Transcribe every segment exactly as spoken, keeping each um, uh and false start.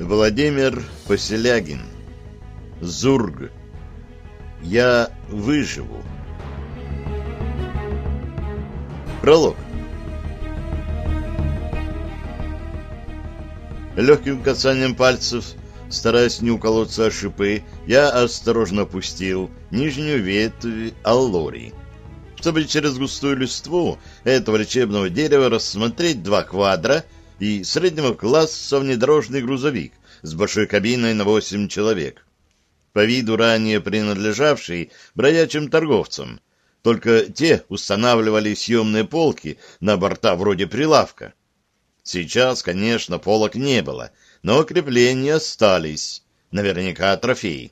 Владимир Поселягин. Зург. Я выживу. Пролог. Легким касанием пальцев, стараясь не уколоться о шипы, я осторожно опустил нижнюю ветвь аллории, чтобы через густую листву этого лечебного дерева рассмотреть два квадра и среднего класса внедорожный грузовик с большой кабиной на восемь человек, по виду ранее принадлежавший бродячим торговцам, только те устанавливали съемные полки на борта вроде прилавка. Сейчас, конечно, полок не было, но крепления остались, наверняка трофеи.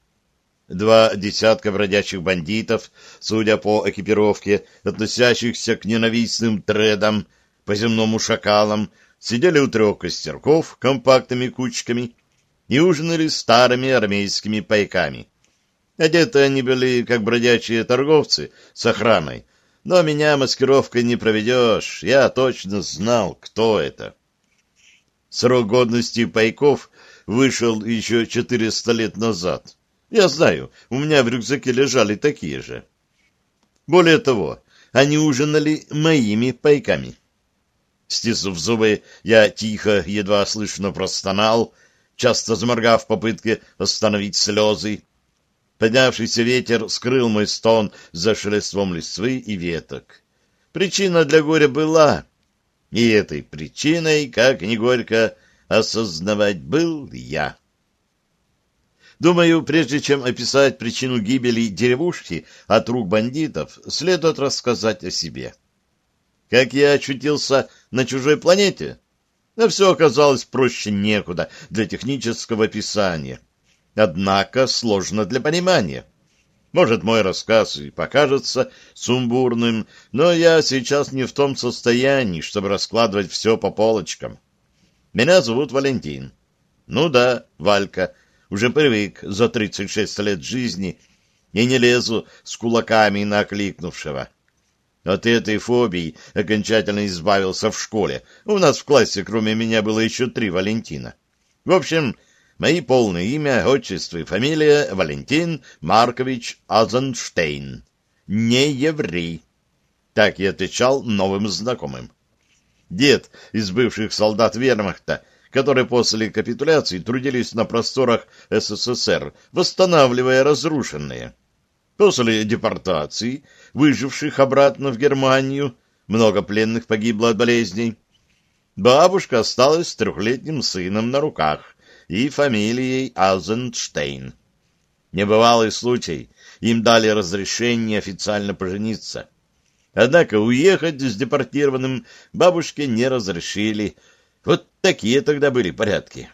Два десятка бродячих бандитов, судя по экипировке, относящихся к ненавистным тредам, по земному шакалам, сидели у трех костерков компактными кучками и ужинали старыми армейскими пайками. Одеты они были, как бродячие торговцы, с охраной, но меня маскировкой не проведешь, я точно знал, кто это. Срок годности пайков вышел еще четыреста лет назад. Я знаю, у меня в рюкзаке лежали такие же. Более того, они ужинали моими пайками. Стиснув зубы, я тихо, едва слышно простонал, часто заморгав в попытке остановить слезы. Поднявшийся ветер скрыл мой стон за шелестом листвы и веток. Причина для горя была, и этой причиной, как ни горько осознавать, был я. Думаю, прежде чем описать причину гибели деревушки от рук бандитов, следует рассказать о себе. Как я очутился на чужой планете? Но все оказалось проще некуда для технического описания. Однако сложно для понимания. Может, мой рассказ и покажется сумбурным, но я сейчас не в том состоянии, чтобы раскладывать все по полочкам. Меня зовут Валентин. Ну да, Валька. Уже привык за тридцать шесть лет жизни и не лезу с кулаками на окликнувшего. От этой фобии окончательно избавился в школе. У нас в классе, кроме меня, было еще три Валентина. В общем, мои полное имя, отчество и фамилия Валентин Маркович Азенштейн. Не еврей. Так я отвечал новым знакомым. Дед из бывших солдат вермахта, которые после капитуляции трудились на просторах СССР, восстанавливая разрушенные. После депортации выживших обратно в Германию, много пленных погибло от болезней. Бабушка осталась с трехлетним сыном на руках и фамилией Азенштейн. Небывалый случай, им дали разрешение официально пожениться. Однако уехать с депортированным бабушке не разрешили. Вот такие тогда были порядки.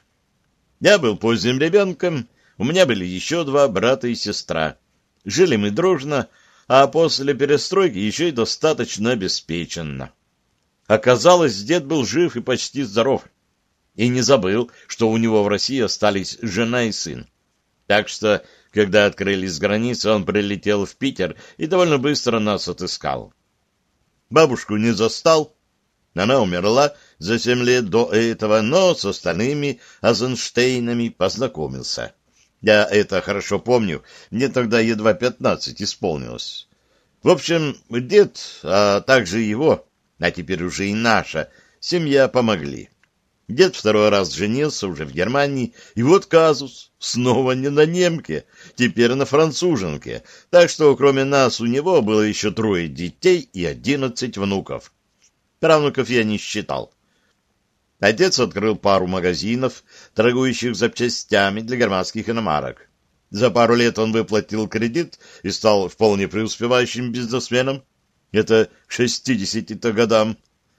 Я был поздним ребенком, у меня были еще два брата и сестра. Жили мы дружно, а после перестройки еще и достаточно обеспеченно. Оказалось, дед был жив и почти здоров. И не забыл, что у него в России остались жена и сын. Так что, когда открылись границы, он прилетел в Питер и довольно быстро нас отыскал. Бабушку не застал. Она умерла за семь лет до этого, но с остальными Азенштейнами познакомился. Я это хорошо помню, мне тогда едва пятнадцать исполнилось. В общем, дед, а также его, а теперь уже и наша, семья помогли. Дед второй раз женился уже в Германии, и вот казус, снова не на немке, теперь на француженке, так что кроме нас у него было еще трое детей и одиннадцать внуков. Правнуков я не считал. Отец открыл пару магазинов, торгующих запчастями для германских иномарок. За пару лет он выплатил кредит и стал вполне преуспевающим бизнесменом. Это к шестидесяти-то годам.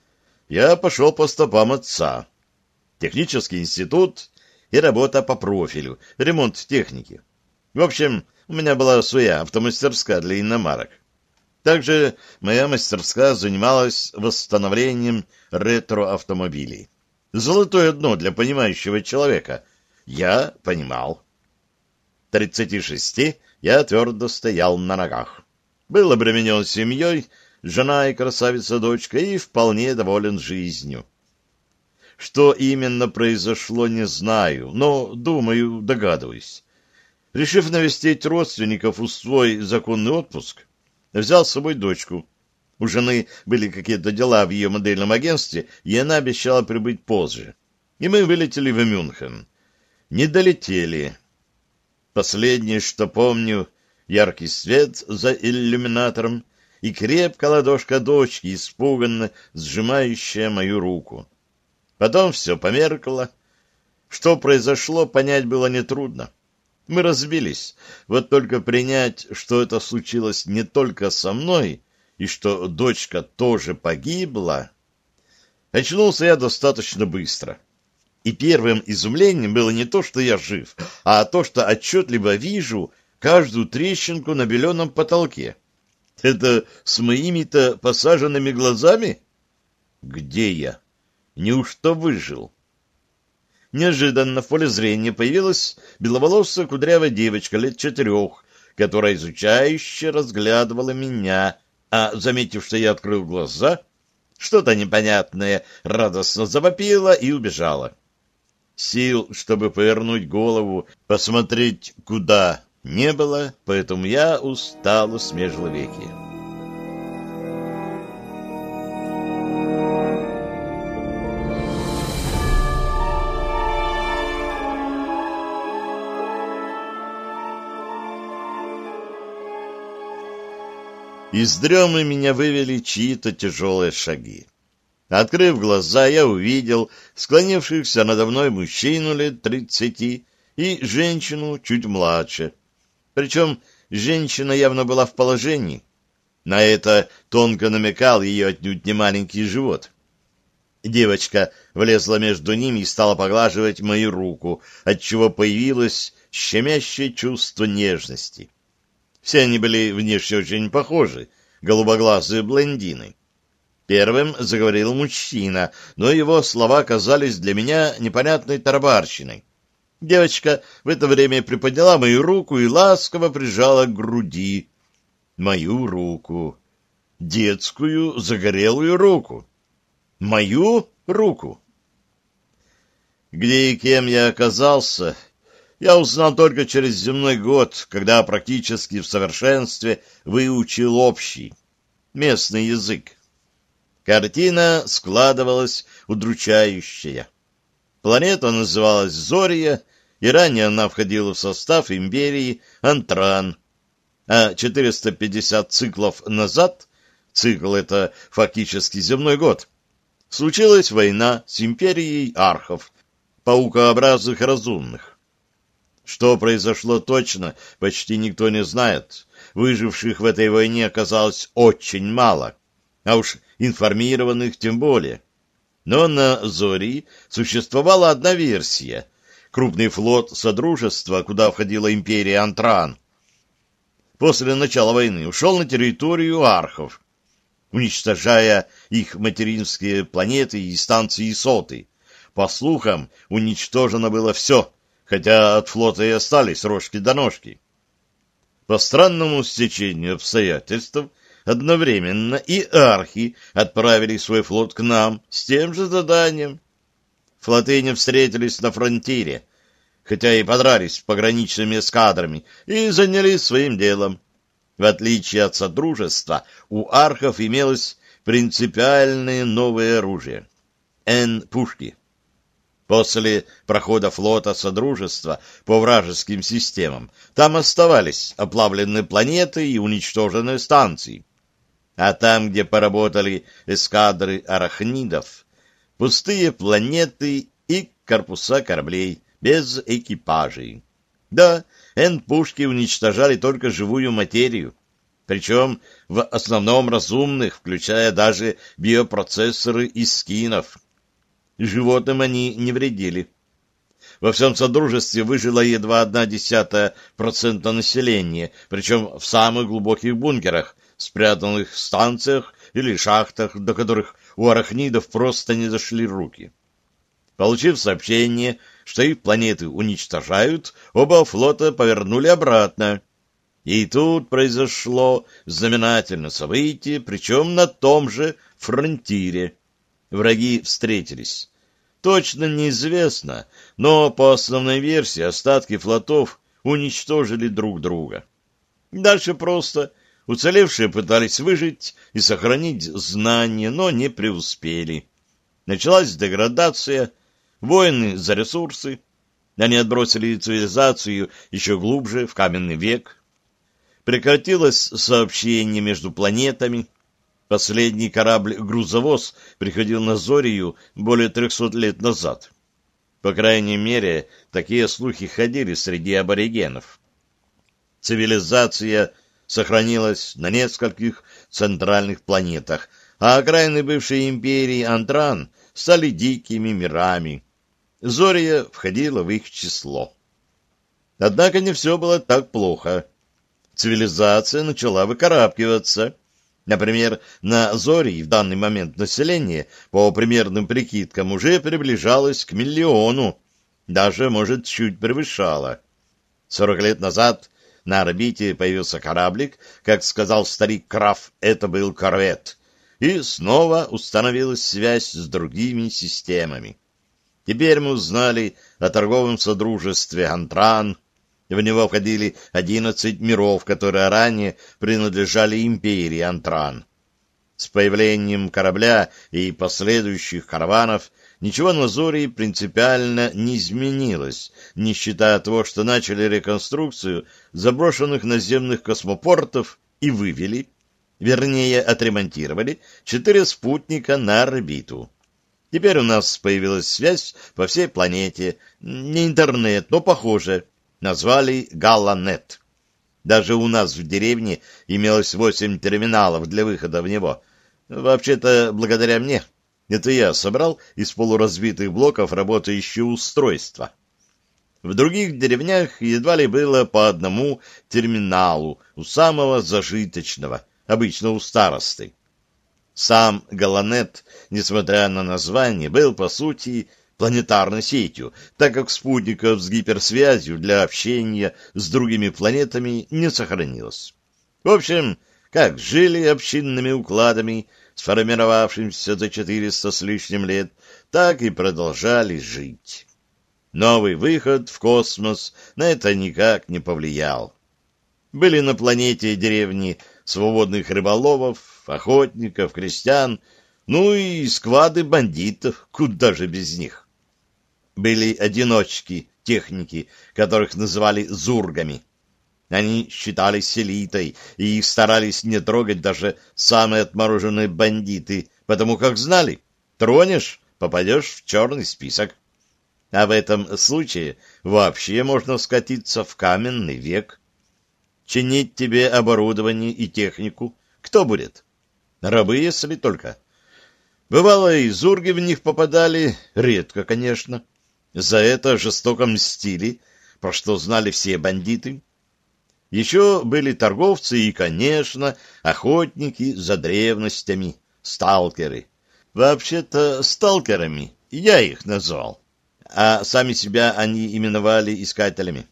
Я пошел по стопам отца. Технический институт и работа по профилю, ремонт техники. В общем, у меня была своя автомастерская для иномарок. Также моя мастерская занималась восстановлением ретро-автомобилей. Золотое дно для понимающего человека. Я понимал. тридцати шести я твердо стоял на ногах. Был обременен семьей, жена и красавица-дочка, и вполне доволен жизнью. Что именно произошло, не знаю, но, думаю, догадываюсь. Решив навестить родственников в свой законный отпуск, взял с собой дочку. У жены были какие-то дела в ее модельном агентстве, и она обещала прибыть позже. И мы вылетели в Мюнхен. Не долетели. Последнее, что помню, яркий свет за иллюминатором и крепкая ладошка дочки, испуганно сжимающая мою руку. Потом все померкло. Что произошло, понять было нетрудно. Мы разбились. Вот только принять, что это случилось не только со мной, и что дочка тоже погибла, очнулся я достаточно быстро. И первым изумлением было не то, что я жив, а то, что отчетливо вижу каждую трещинку на беленом потолке. Это с моими-то посаженными глазами? Где я? Неужто выжил? Неожиданно в поле зрения появилась беловолосая кудрявая девочка лет четырех, которая изучающе разглядывала меня, а, заметив, что я открыл глаза, что-то непонятное радостно завопила и убежала. Сил, чтобы повернуть голову, посмотреть куда, не было, поэтому я устало смежил веки. Из дремы меня вывели чьи-то тяжелые шаги. Открыв глаза, я увидел склонившихся надо мной мужчину лет тридцати и женщину чуть младше. Причем женщина явно была в положении. На это тонко намекал ее отнюдь не маленький живот. Девочка влезла между ними и стала поглаживать мою руку, отчего появилось щемящее чувство нежности. Все они были внешне очень похожи, голубоглазые блондины. Первым заговорил мужчина, но его слова казались для меня непонятной тарабарщиной. Девочка в это время приподняла мою руку и ласково прижала к груди. Мою руку. Детскую загорелую руку. Мою руку. Где и кем я оказался, я узнал только через земной год, когда практически в совершенстве выучил общий, местный язык. Картина складывалась удручающая. Планета называлась Зория, и ранее она входила в состав империи Антран. А четыреста пятьдесят циклов назад, цикл — это фактически земной год, случилась война с империей архов, паукообразных разумных. Что произошло точно, почти никто не знает. Выживших в этой войне оказалось очень мало, а уж информированных тем более. Но на Зории существовала одна версия. Крупный флот Содружества, куда входила империя Антран, после начала войны ушел на территорию архов, уничтожая их материнские планеты и станции Соты. По слухам, уничтожено было все, хотя от флота и остались рожки до ножки. По странному стечению обстоятельств, одновременно и архи отправили свой флот к нам с тем же заданием. Флоты не встретились на фронтире, хотя и подрались с пограничными эскадрами и занялись своим делом. В отличие от Содружества, у архов имелось принципиальное новое оружие — Н-пушки. После прохода флота Содружества по вражеским системам там оставались оплавленные планеты и уничтоженные станции. А там, где поработали эскадры арахнидов, пустые планеты и корпуса кораблей без экипажей. Да, Н-пушки уничтожали только живую материю, причем в основном разумных, включая даже биопроцессоры из скинов. Животным они не вредили. Во всем Содружестве выжило едва одна десятая процента населения, причем в самых глубоких бункерах, спрятанных в станциях или шахтах, до которых у арахнидов просто не дошли руки. Получив сообщение, что их планеты уничтожают, оба флота повернули обратно. И тут произошло знаменательное событие, причем на том же фронтире. Враги встретились. точно неизвестно, но по основной версии остатки флотов уничтожили друг друга. Дальше просто уцелевшие пытались выжить и сохранить знания, но не преуспели. Началась деградация, войны за ресурсы. Они отбросили цивилизацию еще глубже, в каменный век. Прекратилось сообщение между планетами. Последний корабль-грузовоз приходил на Зорию более трехсот лет назад. По крайней мере, такие слухи ходили среди аборигенов. Цивилизация сохранилась на нескольких центральных планетах, а окраины бывшей империи Антран стали дикими мирами. Зория входила в их число. Однако не все было так плохо. Цивилизация начала выкарабкиваться. Например, на Зории в данный момент население, по примерным прикидкам, уже приближалось к миллиону, даже, может, чуть превышало. Сорок лет назад на орбите появился кораблик, как сказал старик Краф, это был корвет, и снова установилась связь с другими системами. Теперь мы узнали о торговом содружестве Антран. В него входили одиннадцать миров, которые ранее принадлежали империи Антран. С появлением корабля и последующих караванов ничего на Зории принципиально не изменилось, не считая того, что начали реконструкцию заброшенных наземных космопортов и вывели, вернее, отремонтировали четыре спутника на орбиту. Теперь у нас появилась связь по всей планете, не интернет, но похоже. Назвали Галанет. Даже у нас в деревне имелось восемь терминалов для выхода в него. Вообще-то, благодаря мне. Это я собрал из полуразбитых блоков работающие устройства. В других деревнях едва ли было по одному терминалу у самого зажиточного, обычно у старосты. Сам Галанет, несмотря на название, был, по сути, планетарной сетью, так как спутников с гиперсвязью для общения с другими планетами не сохранилось. В общем, как жили общинными укладами, сформировавшимся за четыреста с лишним лет, так и продолжали жить. Новый выход в космос на это никак не повлиял. Были на планете деревни свободных рыболовов, охотников, крестьян, ну и сквады бандитов, куда же без них. Были одиночки, техники, которых называли зургами. Они считались элитой, и их старались не трогать даже самые отмороженные бандиты, потому как знали, тронешь — попадешь в черный список. А в этом случае вообще можно скатиться в каменный век. Чинить тебе оборудование и технику кто будет? Рабы, если только. Бывало, и зурги в них попадали, редко, конечно. За это жестоко мстили, про что знали все бандиты. Еще были торговцы и, конечно, охотники за древностями, сталкеры. Вообще-то сталкерами я их назвал, а сами себя они именовали искателями.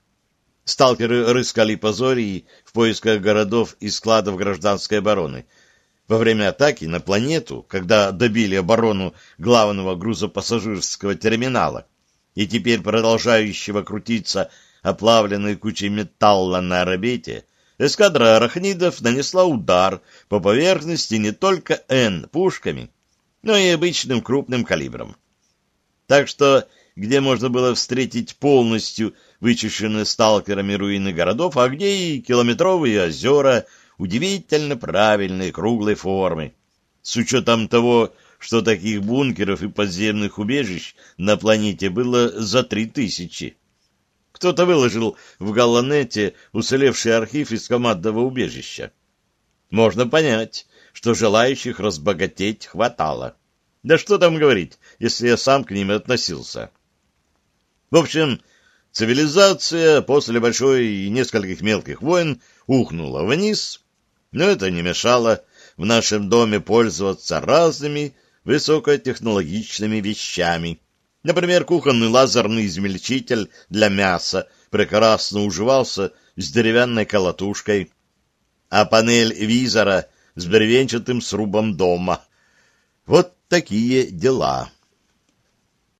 Сталкеры рыскали по Зории в поисках городов и складов гражданской обороны. Во время атаки на планету, когда добили оборону главного грузопассажирского терминала и теперь продолжающего крутиться оплавленной кучей металла на орбите, эскадра арахнидов нанесла удар по поверхности не только Н пушками, но и обычным крупным калибром. Так что, где можно было встретить полностью вычищенные сталкерами руины городов, а где и километровые озера удивительно правильной круглой формы, с учетом того, что таких бункеров и подземных убежищ на планете было за три тысячи. Кто-то выложил в Галанете уцелевший архив из командного убежища. Можно понять, что желающих разбогатеть хватало. Да что там говорить, если я сам к ним относился. В общем, цивилизация после большой и нескольких мелких войн ухнула вниз, но это не мешало в нашем доме пользоваться разными высокотехнологичными вещами. Например, кухонный лазерный измельчитель для мяса прекрасно уживался с деревянной колотушкой, а панель визора с бревенчатым срубом дома. Вот такие дела.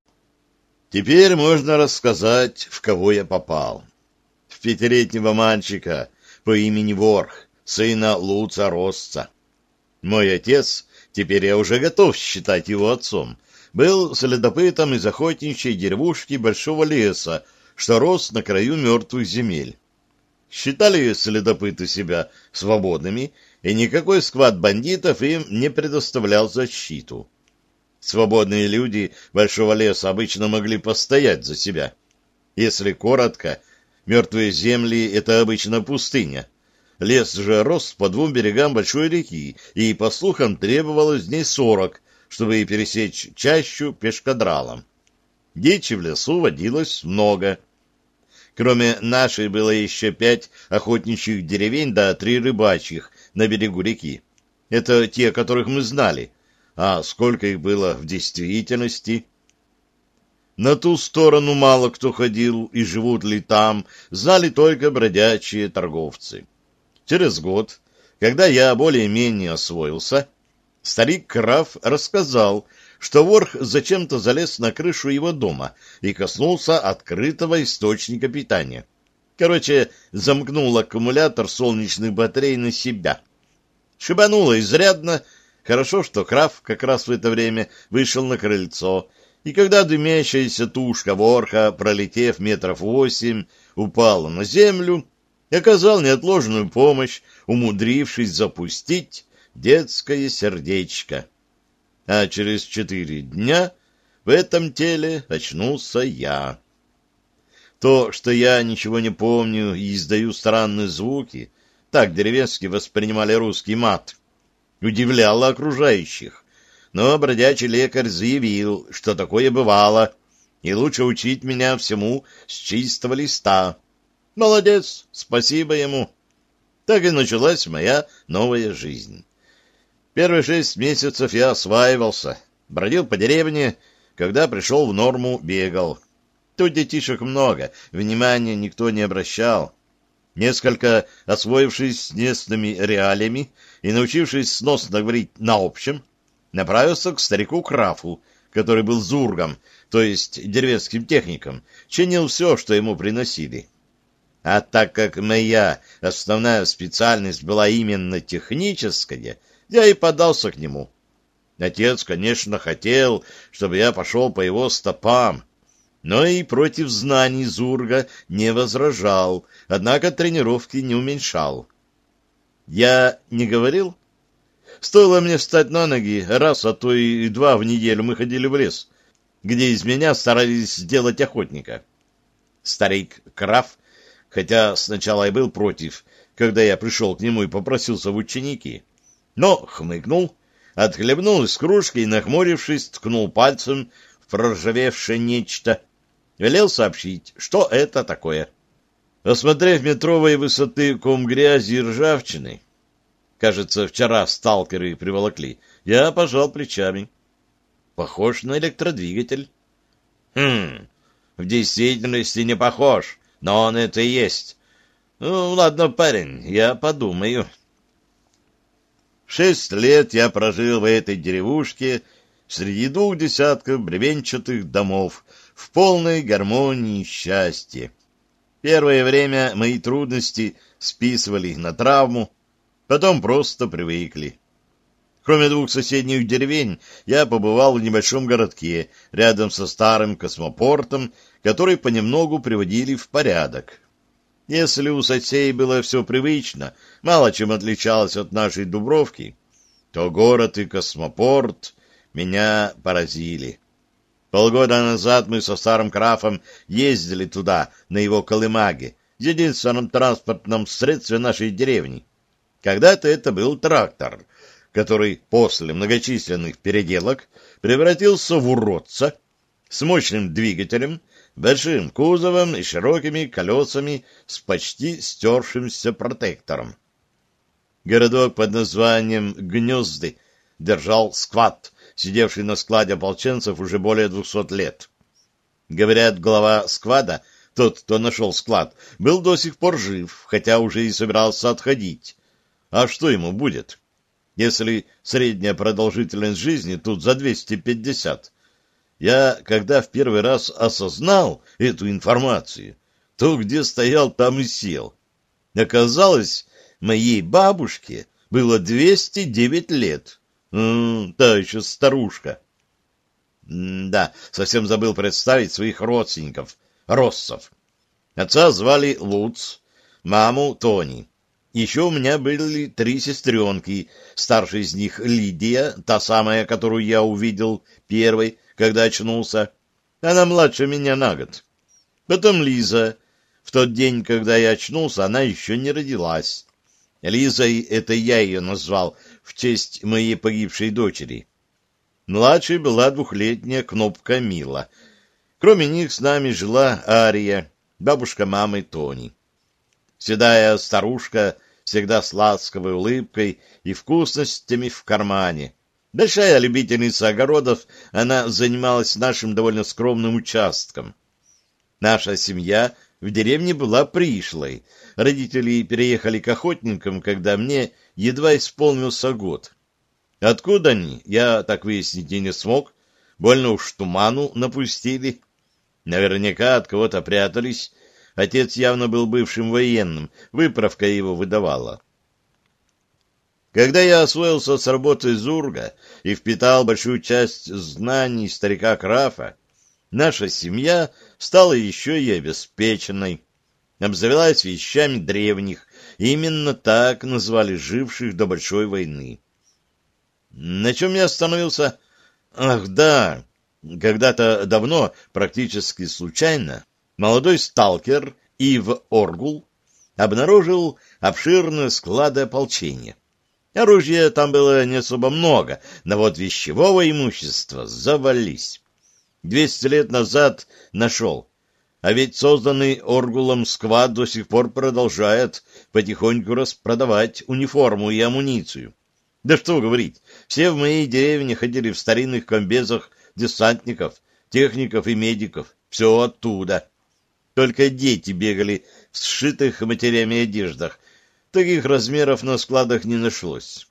Теперь можно рассказать, в кого я попал. В пятилетнего мальчика по имени Ворх, сына Луца Росса. Мой отец, теперь я уже готов считать его отцом, был следопытом из охотничьей деревушки Большого леса, что рос на краю мертвых земель. Считали следопыты себя свободными, и никакой сквад бандитов им не предоставлял защиту. Свободные люди Большого леса обычно могли постоять за себя. Если коротко, мертвые земли — это обычно пустыня. Лес же рос по двум берегам большой реки, и, по слухам, требовалось дней сорок, чтобы пересечь чащу пешкадралом. Дичи в лесу водилось много. Кроме нашей было еще пять охотничьих деревень да три рыбачьих на берегу реки. Это те, которых мы знали. А сколько их было в действительности? На ту сторону мало кто ходил, и живут ли там, знали только бродячие торговцы. Через год, когда я более-менее освоился, старик Краф рассказал, что Ворх зачем-то залез на крышу его дома и коснулся открытого источника питания. Короче, замкнул аккумулятор солнечных батарей на себя. Шибануло изрядно. Хорошо, что Краф как раз в это время вышел на крыльцо, и когда дымящаяся тушка Ворха, пролетев метров восемь, упала на землю, оказал неотложную помощь, умудрившись запустить детское сердечко. А через четыре дня в этом теле очнулся я. То, что я ничего не помню и издаю странные звуки, так деревенские воспринимали русский мат, удивляло окружающих. Но бродячий лекарь заявил, что такое бывало, и лучше учить меня всему с чистого листа. Молодец, спасибо ему. Так и началась моя новая жизнь. Первые шесть месяцев я осваивался, бродил по деревне, когда пришел в норму, бегал. Тут детишек много, внимания никто не обращал. Несколько освоившись с местными реалиями и научившись сносно говорить на общем, направился к старику Крафу, который был зургом, то есть деревенским техником, чинил все, что ему приносили. А так как моя основная специальность была именно техническая, я и подался к нему. Отец, конечно, хотел, чтобы я пошел по его стопам, но и против знаний зурга не возражал, однако тренировки не уменьшал. Я не говорил? Стоило мне встать на ноги, раз, а то и два в неделю мы ходили в лес, где из меня старались сделать охотника. Старик Краф, хотя сначала и был против, когда я пришел к нему и попросился в ученики, но хмыкнул, отхлебнул из кружки и, нахмурившись, ткнул пальцем в проржавевшее нечто, велел сообщить, что это такое. Осмотрев метровой высоты ком грязи и ржавчины, кажется, вчера сталкеры приволокли, я пожал плечами. Похож на электродвигатель. Хм, в действительности не похож, но он это и есть. Ну, ладно, парень, я подумаю. Шесть лет я прожил в этой деревушке среди двух десятков бревенчатых домов в полной гармонии и счастье. Первое время мои трудности списывали на травму, потом просто привыкли. Кроме двух соседних деревень, я побывал в небольшом городке рядом со старым космопортом, который понемногу приводили в порядок. Если у соседей было все привычно, мало чем отличалось от нашей Дубровки, то город и космопорт меня поразили. Полгода назад мы со старым Крафом ездили туда, на его колымаге, единственном транспортном средстве нашей деревни. Когда-то это был трактор, который после многочисленных переделок превратился в уродца с мощным двигателем, большим кузовом и широкими колесами с почти стершимся протектором. Городок под названием Гнезды держал сквад, сидевший на складе ополченцев уже более двухсот лет. Говорят, глава сквада, тот, кто нашел склад, был до сих пор жив, хотя уже и собирался отходить. А что ему будет, если средняя продолжительность жизни тут за двести пятьдесят? Я, когда в первый раз осознал эту информацию, то где стоял, там и сел. Оказалось, моей бабушке было двести девять лет. М-м, та еще старушка. М-да, совсем забыл представить своих родственников, россов. Отца звали Луц, маму Тони. Еще у меня были три сестренки, старшая из них Лидия, та самая, которую я увидел первой, когда очнулся. Она младше меня на год. Потом Лиза. В тот день, когда я очнулся, она еще не родилась. Лизой это я ее назвал в честь моей погибшей дочери. Младшей была двухлетняя Кнопка Мила. Кроме них с нами жила Ария, бабушка мамы Тони. Седая старушка, всегда с ласковой улыбкой и вкусностями в кармане. Большая любительница огородов, она занималась нашим довольно скромным участком. Наша семья в деревне была пришлой. Родители переехали к охотникам, когда мне едва исполнился год. Откуда они, я так выяснить и не смог. Больно уж туману напустили. Наверняка от кого-то прятались. Отец явно был бывшим военным, выправка его выдавала. Когда я освоился с работы Зурга и впитал большую часть знаний старика Крафа, наша семья стала еще и обеспеченной, обзавелась вещами древних, и именно так назвали живших до Большой войны. На чем я остановился? Ах, да, когда-то давно, практически случайно, молодой сталкер Ив Оргул обнаружил обширные склады ополчения. Оружия там было не особо много, но вот вещевого имущества завались. Двести лет назад нашел, а ведь созданный Оргулом сквад до сих пор продолжает потихоньку распродавать униформу и амуницию. Да что говорить, все в моей деревне ходили в старинных комбезах десантников, техников и медиков, все оттуда. Только дети бегали в сшитых матерями одеждах. Таких размеров на складах не нашлось.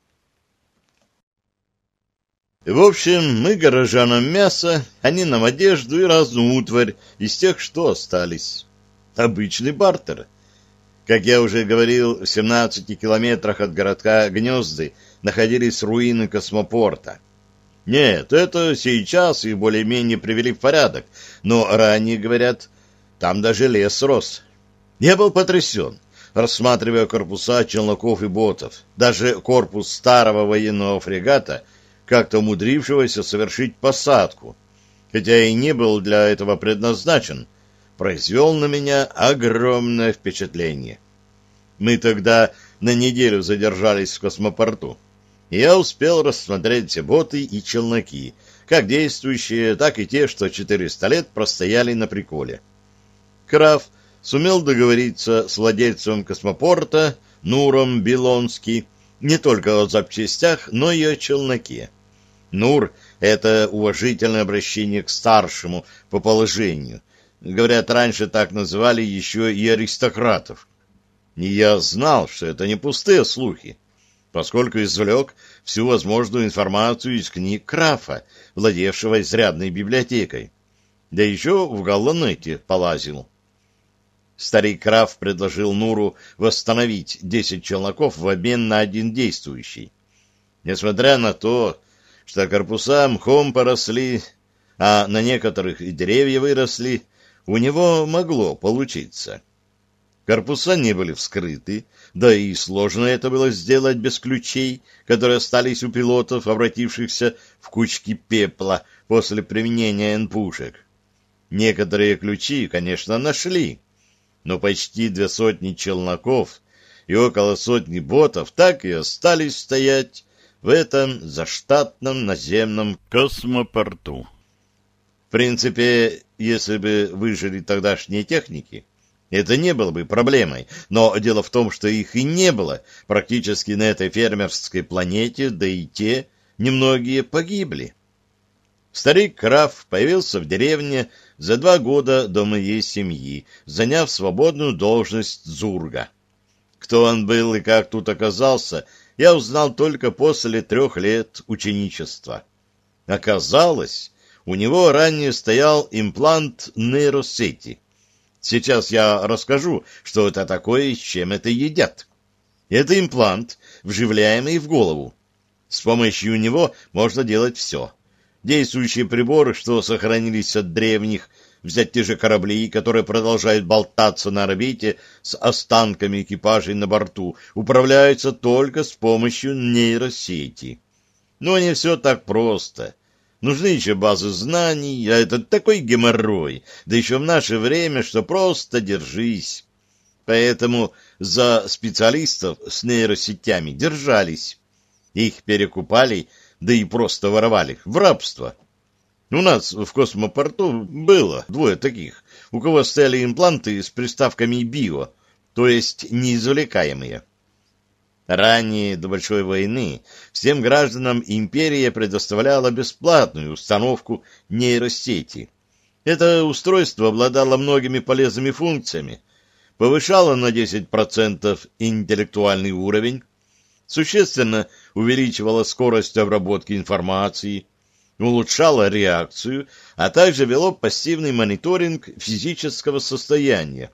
В общем, мы горожанам мясо, они нам одежду и разную утварь из тех, что остались. Обычный бартер. Как я уже говорил, в семнадцати километрах от городка Гнезды находились руины космопорта. Нет, это сейчас их более-менее привели в порядок, но ранее, говорят, там даже лес рос. Я был потрясен, рассматривая корпуса челноков и ботов. Даже корпус старого военного фрегата, как-то умудрившегося совершить посадку, хотя и не был для этого предназначен, произвел на меня огромное впечатление. Мы тогда на неделю задержались в космопорту, и я успел рассмотреть все боты и челноки, как действующие, так и те, что четыреста лет простояли на приколе. Краф сумел договориться с владельцем космопорта Нуром Белонски не только о запчастях, но и о челноке. Нур — это уважительное обращение к старшему по положению. Говорят, раньше так называли еще и аристократов. И я знал, что это не пустые слухи, поскольку извлек всю возможную информацию из книг Крафа, владевшего изрядной библиотекой. Да еще в Галлонете полазил. Старик Краф предложил Нуру восстановить десять челноков в обмен на один действующий. Несмотря на то, что корпуса мхом поросли, а на некоторых и деревья выросли, у него могло получиться. Корпуса не были вскрыты, да и сложно это было сделать без ключей, которые остались у пилотов, обратившихся в кучки пепла после применения эн-пушек. Некоторые ключи, конечно, нашли, но почти две сотни челноков и около сотни ботов так и остались стоять в этом заштатном наземном космопорту. В принципе, если бы выжили тогдашние техники, это не было бы проблемой, но дело в том, что их и не было практически на этой фермерской планете, да и те немногие погибли. Старик Краф появился в деревне за два года до моей семьи, заняв свободную должность Зурга. Кто он был и как тут оказался, я узнал только после трех лет ученичества. Оказалось, у него ранее стоял имплант нейросети. Сейчас я расскажу, что это такое и с чем это едят. Это имплант, вживляемый в голову. С помощью него можно делать все. Действующие приборы, что сохранились от древних, взять те же корабли, которые продолжают болтаться на орбите с останками экипажей на борту, управляются только с помощью нейросети. Но не все так просто. Нужны еще базы знаний, а это такой геморрой, да еще в наше время, что просто держись. Поэтому за специалистов с нейросетями держались. Их перекупали, да и просто воровали в рабство. У нас в космопорту было двое таких, у кого стояли импланты с приставками «био», то есть неизвлекаемые. Ранее, до Большой войны, всем гражданам империя предоставляла бесплатную установку нейросети. Это устройство обладало многими полезными функциями, повышало на десять процентов интеллектуальный уровень, существенно увеличивало скорость обработки информации, улучшало реакцию, а также вело пассивный мониторинг физического состояния,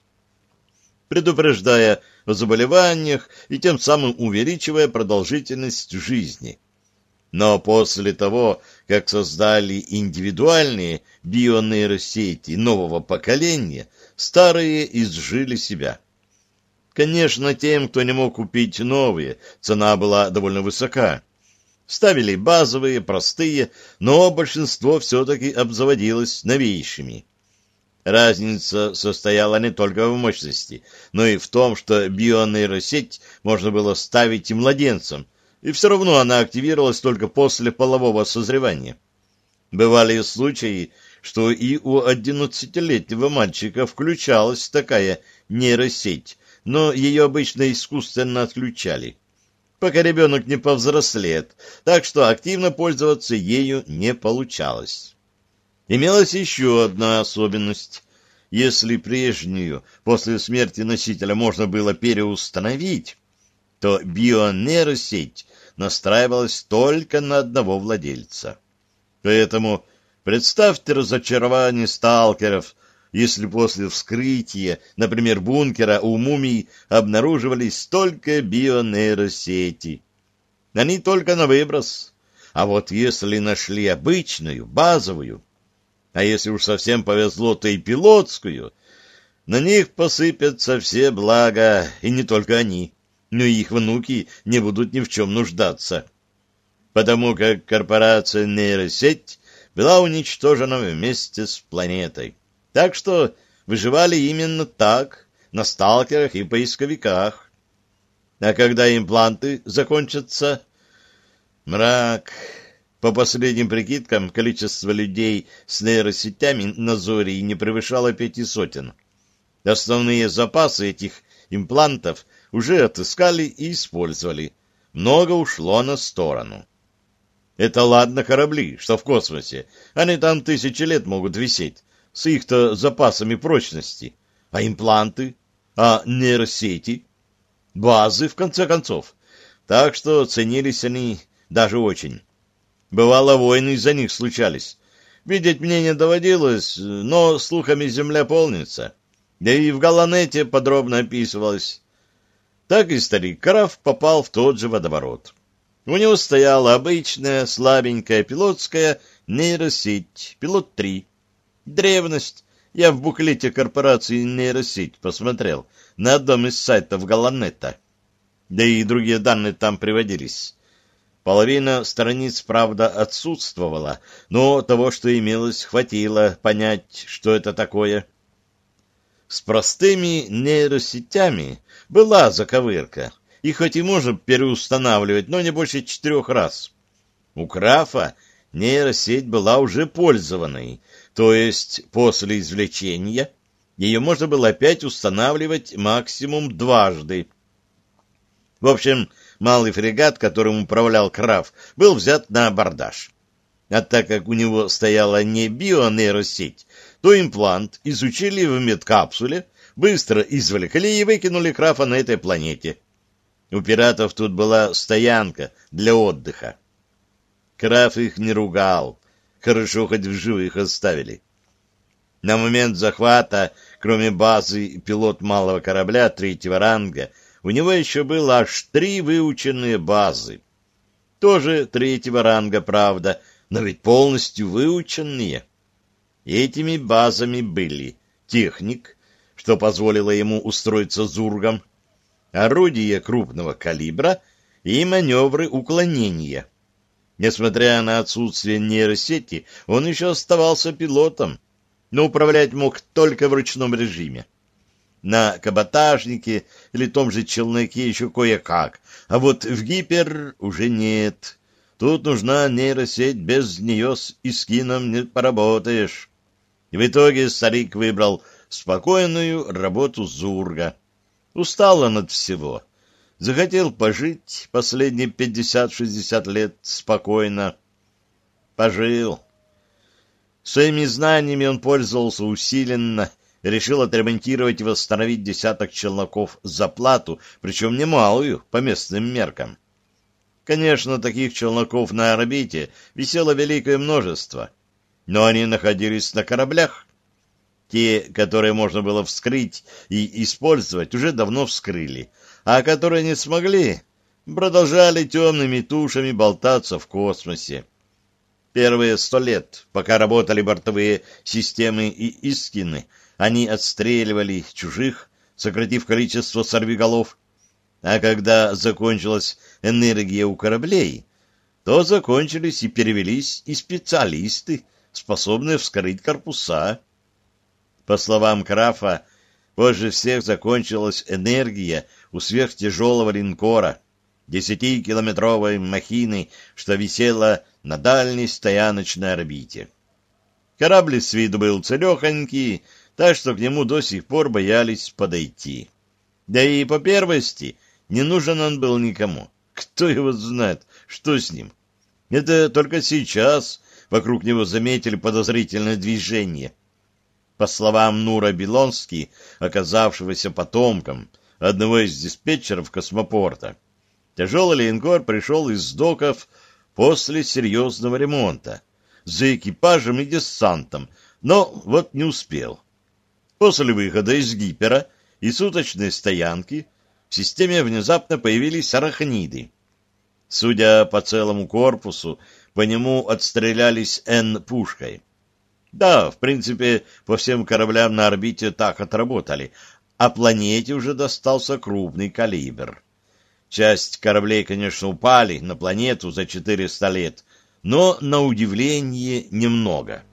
предупреждая о заболеваниях и тем самым увеличивая продолжительность жизни. Но после того, как создали индивидуальные бионейросети нового поколения, старые изжили себя. Конечно, тем, кто не мог купить новые, цена была довольно высока. Ставили базовые, простые, но большинство все-таки обзаводилось новейшими. Разница состояла не только в мощности, но и в том, что бионейросеть можно было ставить и младенцам, и все равно она активировалась только после полового созревания. Бывали случаи, что и у одиннадцатилетнего мальчика включалась такая нейросеть, но ее обычно искусственно отключали, пока ребенок не повзрослеет, так что активно пользоваться ею не получалось. Имелась еще одна особенность. Если прежнюю после смерти носителя можно было переустановить, то бионейросеть настраивалась только на одного владельца. Поэтому представьте разочарование сталкеров, если после вскрытия, например, бункера у мумий обнаруживались только бионейросети. Они только на выброс. А вот если нашли обычную, базовую, а если уж совсем повезло, то и пилотскую, на них посыпятся все блага, и не только они, но и их внуки не будут ни в чем нуждаться. Потому как корпорация нейросеть была уничтожена вместе с планетой. Так что выживали именно так, на сталкерах и поисковиках. А когда импланты закончатся? Мрак. По последним прикидкам, количество людей с нейросетями на Зории не превышало пяти сотен. Основные запасы этих имплантов уже отыскали и использовали. Много ушло на сторону. Это ладно корабли, что в космосе. Они там тысячи лет могут висеть, с их-то запасами прочности. А импланты? А нейросети? Базы, в конце концов. Так что ценились они даже очень. Бывало, войны из-за них случались. Видеть мне не доводилось, но слухами земля полнится. Да и в Галанете подробно описывалось. Так и старик Краф попал в тот же водоворот. У него стояла обычная слабенькая пилотская нейросеть, пилот три. Древность. Я в буклете корпорации нейросеть посмотрел на одном из сайтов Галанета. Да и другие данные там приводились. Половина страниц, правда, отсутствовала, но того, что имелось, хватило понять, что это такое. С простыми нейросетями была заковырка. Их хоть и можно переустанавливать, но не больше четырех раз. У Крафа нейросеть была уже пользованной, то есть после извлечения ее можно было опять устанавливать максимум дважды. В общем, малый фрегат, которым управлял Краф, был взят на абордаж. А так как у него стояла не бионейросеть, то имплант изучили в медкапсуле, быстро извлекли и выкинули Крафа на этой планете. У пиратов тут была стоянка для отдыха. Краф их не ругал. Хорошо, хоть в живых оставили. На момент захвата, кроме базы и пилот малого корабля третьего ранга, у него еще было аж три выученные базы. Тоже третьего ранга, правда, но ведь полностью выученные. И этими базами были техник, что позволило ему устроиться зургом, орудия крупного калибра и маневры уклонения. Несмотря на отсутствие нейросети, он еще оставался пилотом, но управлять мог только в ручном режиме. На каботажнике или том же челноке еще кое-как, а вот в гипер уже нет. Тут нужна нейросеть, без нее с Искином не поработаешь. И в итоге старик выбрал спокойную работу зурга. Устал он от всего. Захотел пожить последние пятьдесят-шестьдесят лет спокойно. Пожил. Своими знаниями он пользовался усиленно, решил отремонтировать и восстановить десяток челноков за плату, причем немалую по местным меркам. Конечно, таких челноков на орбите висело великое множество, но они находились на кораблях. Те, которые можно было вскрыть и использовать, уже давно вскрыли, а которые не смогли, продолжали темными тушами болтаться в космосе. Первые сто лет, пока работали бортовые системы и Искины, они отстреливали чужих, сократив количество сорвиголов. А когда закончилась энергия у кораблей, то закончились и перевелись и специалисты, способные вскрыть корпуса. По словам Крафа, позже всех закончилась энергия у сверхтяжелого линкора, десятикилометровой махины, что висела на дальней стояночной орбите. Корабль с виду был целехонький, так что к нему до сих пор боялись подойти. Да и по первости не нужен он был никому. Кто его знает, что с ним? Это только сейчас вокруг него заметили подозрительное движение. По словам Нура Белонски, оказавшегося потомком одного из диспетчеров космопорта, тяжелый линкор пришел из доков после серьезного ремонта, за экипажем и десантом, но вот не успел. После выхода из гипера и суточной стоянки в системе внезапно появились арахниды. Судя по целому корпусу, по нему отстрелялись Н-пушкой. Да, в принципе, по всем кораблям на орбите так отработали, а планете уже достался крупный калибр. Часть кораблей, конечно, упали на планету за четыреста лет, но, на удивление, немного.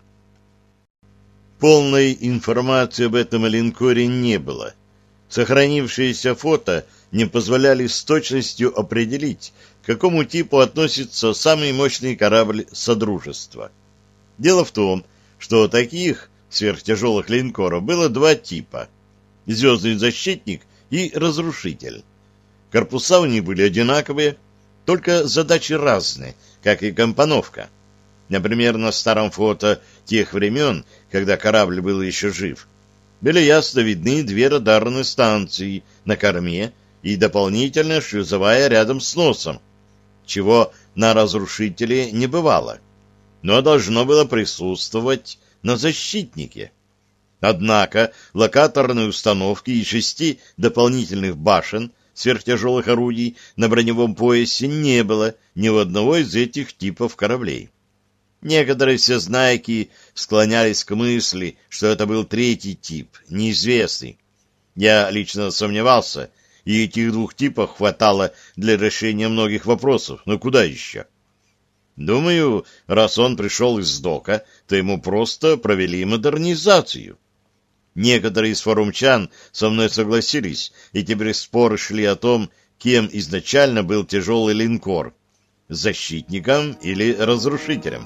Полной информации об этом линкоре не было. Сохранившиеся фото не позволяли с точностью определить, к какому типу относится самый мощный корабль Содружества. Дело в том, что таких сверхтяжелых линкоров было два типа — «Звездный защитник» и «Разрушитель». Корпуса у них были одинаковые, только задачи разные, как и компоновка. Например, на старом фото тех времен, когда корабль был еще жив, были ясно видны две радарные станции на корме и дополнительная шлюзовая рядом с носом, чего на «Разрушителе» не бывало, но должно было присутствовать на «Защитнике». Однако локаторной установки и шести дополнительных башен сверхтяжелых орудий на броневом поясе не было ни у одного из этих типов кораблей. Некоторые всезнайки склонялись к мысли, что это был третий тип, неизвестный. Я лично сомневался, и этих двух типов хватало для решения многих вопросов, но куда еще? Думаю, раз он пришел из дока, то ему просто провели модернизацию. Некоторые из форумчан со мной согласились, и теперь споры шли о том, кем изначально был тяжелый линкор — защитником или разрушителем.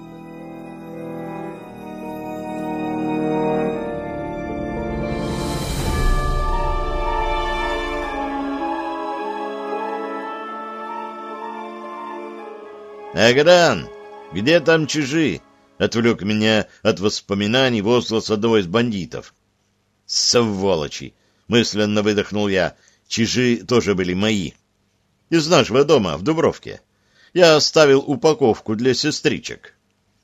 «Агран, где там чужие?» — отвлек меня от воспоминаний возглас одного из бандитов. «Сволочи!» — мысленно выдохнул я. «Чижи тоже были мои. Из нашего дома в Дубровке. Я оставил упаковку для сестричек».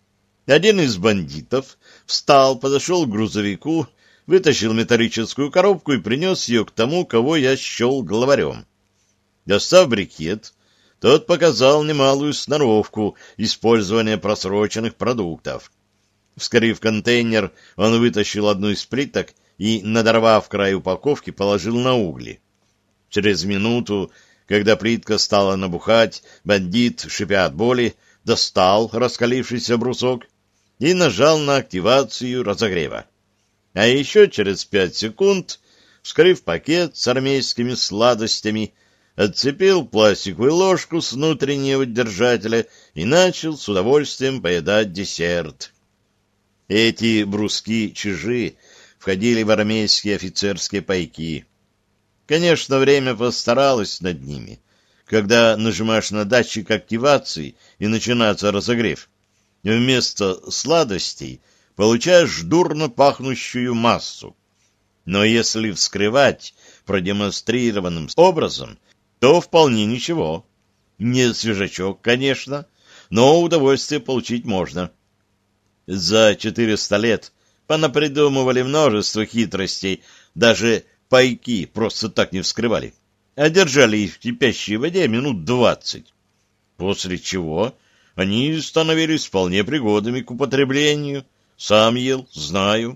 Один из бандитов встал, подошел к грузовику, вытащил металлическую коробку и принес ее к тому, кого я счел главарем. Достав брикет, тот показал немалую сноровку использования просроченных продуктов. Вскрыв контейнер, он вытащил одну из плиток и, надорвав край упаковки, положил на угли. Через минуту, когда плитка стала набухать, бандит, шипя от боли, достал раскалившийся брусок и нажал на активацию разогрева. А еще через пять секунд, вскрыв пакет с армейскими сладостями, отцепил пластиковую ложку с внутреннего держателя и начал с удовольствием поедать десерт. Эти бруски-чижи входили в армейские офицерские пайки. Конечно, время постаралось над ними. Когда нажимаешь на датчик активации и начинается разогрев, вместо сладостей получаешь дурно пахнущую массу. Но если вскрывать продемонстрированным образом, то вполне ничего. Не свежачок, конечно, но удовольствие получить можно. За четыреста лет понапридумывали множество хитростей, даже пайки просто так не вскрывали, а держали их в кипящей воде минут двадцать, после чего они становились вполне пригодными к употреблению. Сам ел, знаю.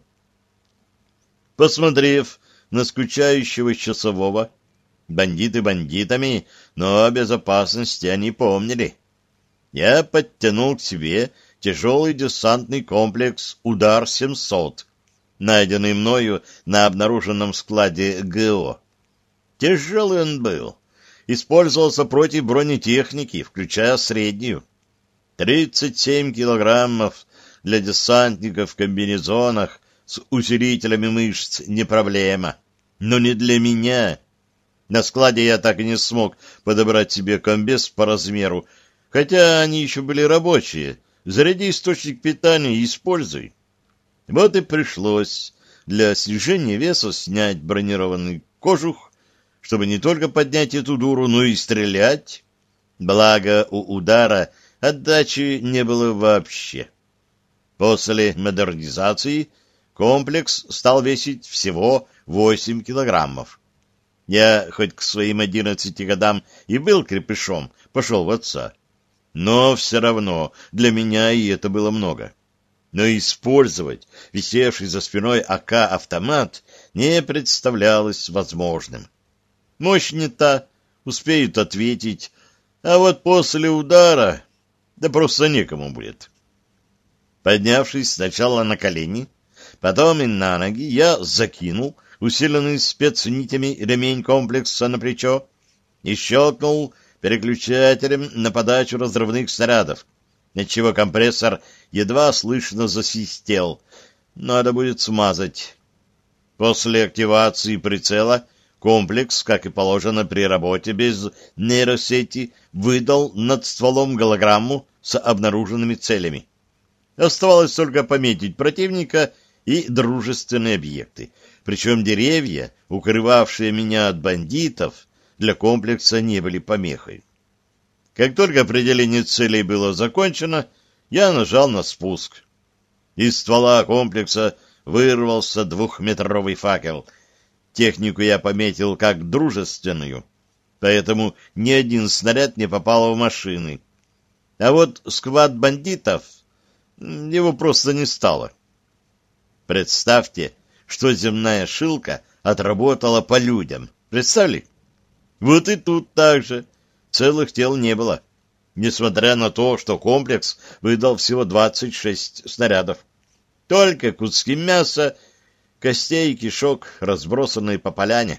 Посмотрев на скучающего часового, бандиты бандитами, но о безопасности они помнили. Я подтянул к себе тяжелый десантный комплекс «Удар семьсот», найденный мною на обнаруженном складе ГО. Тяжелый он был. Использовался против бронетехники, включая среднюю. тридцать семь килограммов для десантников в комбинезонах с усилителями мышц не проблема. Но не для меня. На складе я так и не смог подобрать себе комбез по размеру, хотя они еще были рабочие. Заряди источник питания и используй. Вот и пришлось для снижения веса снять бронированный кожух, чтобы не только поднять эту дуру, но и стрелять. Благо у удара отдачи не было вообще. После модернизации комплекс стал весить всего восемь килограммов. Я хоть к своим одиннадцати годам и был крепышом, пошел в отца, но все равно для меня и это было много. Но использовать висевший за спиной АК-автомат не представлялось возможным. Мощь не та, успеют ответить, а вот после удара да просто некому будет. Поднявшись сначала на колени, потом и на ноги, я закинул усиленный спецнитями ремень комплекса на плечо и щелкнул переключателем на подачу разрывных снарядов, отчего компрессор едва слышно засвистел. Надо будет смазать. После активации прицела комплекс, как и положено при работе без нейросети, выдал над стволом голограмму с обнаруженными целями. Оставалось только пометить противника и дружественные объекты. Причем деревья, укрывавшие меня от бандитов, для комплекса не были помехой. Как только определение целей было закончено, я нажал на спуск. Из ствола комплекса вырвался двухметровый факел. Технику я пометил как дружественную, поэтому ни один снаряд не попал в машины. А вот сквад бандитов, его просто не стало. Представьте, что земная шилка отработала по людям. Представили? Вот и тут так же. Целых тел не было, несмотря на то, что комплекс выдал всего двадцать шесть снарядов. Только куски мяса, костей и кишок, разбросанные по поляне.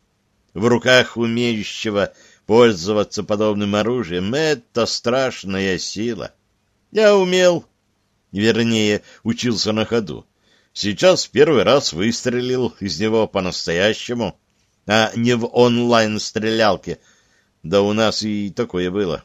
В руках умеющего пользоваться подобным оружием — это страшная сила. Я умел, вернее, учился на ходу. Сейчас первый раз выстрелил из него по-настоящему, а не в онлайн-стрелялке. Да у нас и такое было.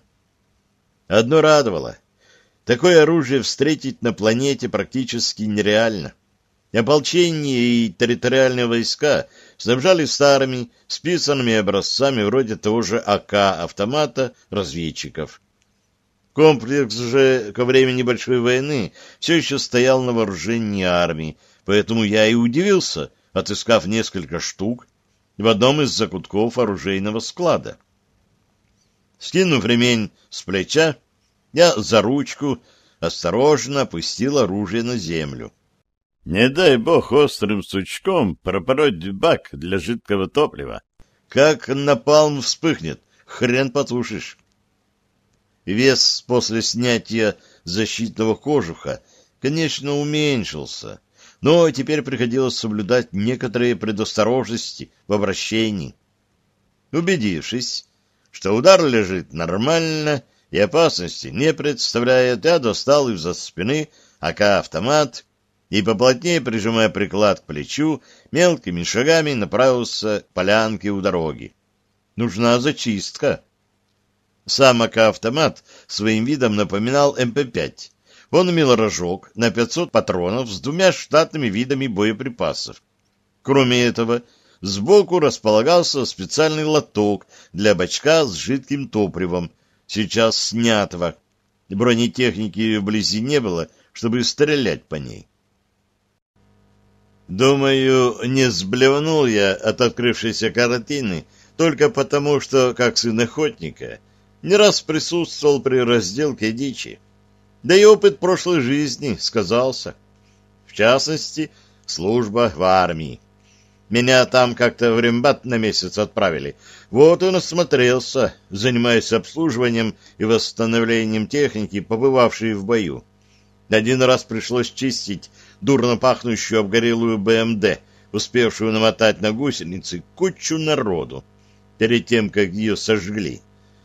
Одно радовало. Такое оружие встретить на планете практически нереально. Ополчение и территориальные войска снабжали старыми, списанными образцами вроде того же АК-автомата разведчиков. Комплекс же ко времени Большой войны все еще стоял на вооружении армии, поэтому я и удивился, отыскав несколько штук в одном из закутков оружейного склада. Скинув ремень с плеча, я за ручку осторожно опустил оружие на землю. Не дай бог острым сучком пропороть бак для жидкого топлива. Как напалм вспыхнет, хрен потушишь. Вес после снятия защитного кожуха, конечно, уменьшился, но теперь приходилось соблюдать некоторые предосторожности в обращении. Убедившись, что удар лежит нормально и опасности не представляет, я достал из-за спины а ка-автомат и, поплотнее прижимая приклад к плечу, мелкими шагами направился к полянке у дороги. Нужна зачистка. Сам а ка-автомат своим видом напоминал эм пэ пять. Он имел рожок на пятьсот патронов с двумя штатными видами боеприпасов. Кроме этого, сбоку располагался специальный лоток для бачка с жидким топливом, сейчас снятого. Бронетехники вблизи не было, чтобы стрелять по ней. Думаю, не сблевнул я от открывшейся картины только потому, что, как сын охотника, не раз присутствовал при разделке дичи. Да и опыт прошлой жизни сказался. В частности, служба в армии. Меня там как-то в Рембат на месяц отправили. Вот и насмотрелся, занимаясь обслуживанием и восстановлением техники, побывавшей в бою. Один раз пришлось чистить дурно пахнущую обгорелую бэ эм дэ, успевшую намотать на гусеницы кучу народу, перед тем, как ее сожгли.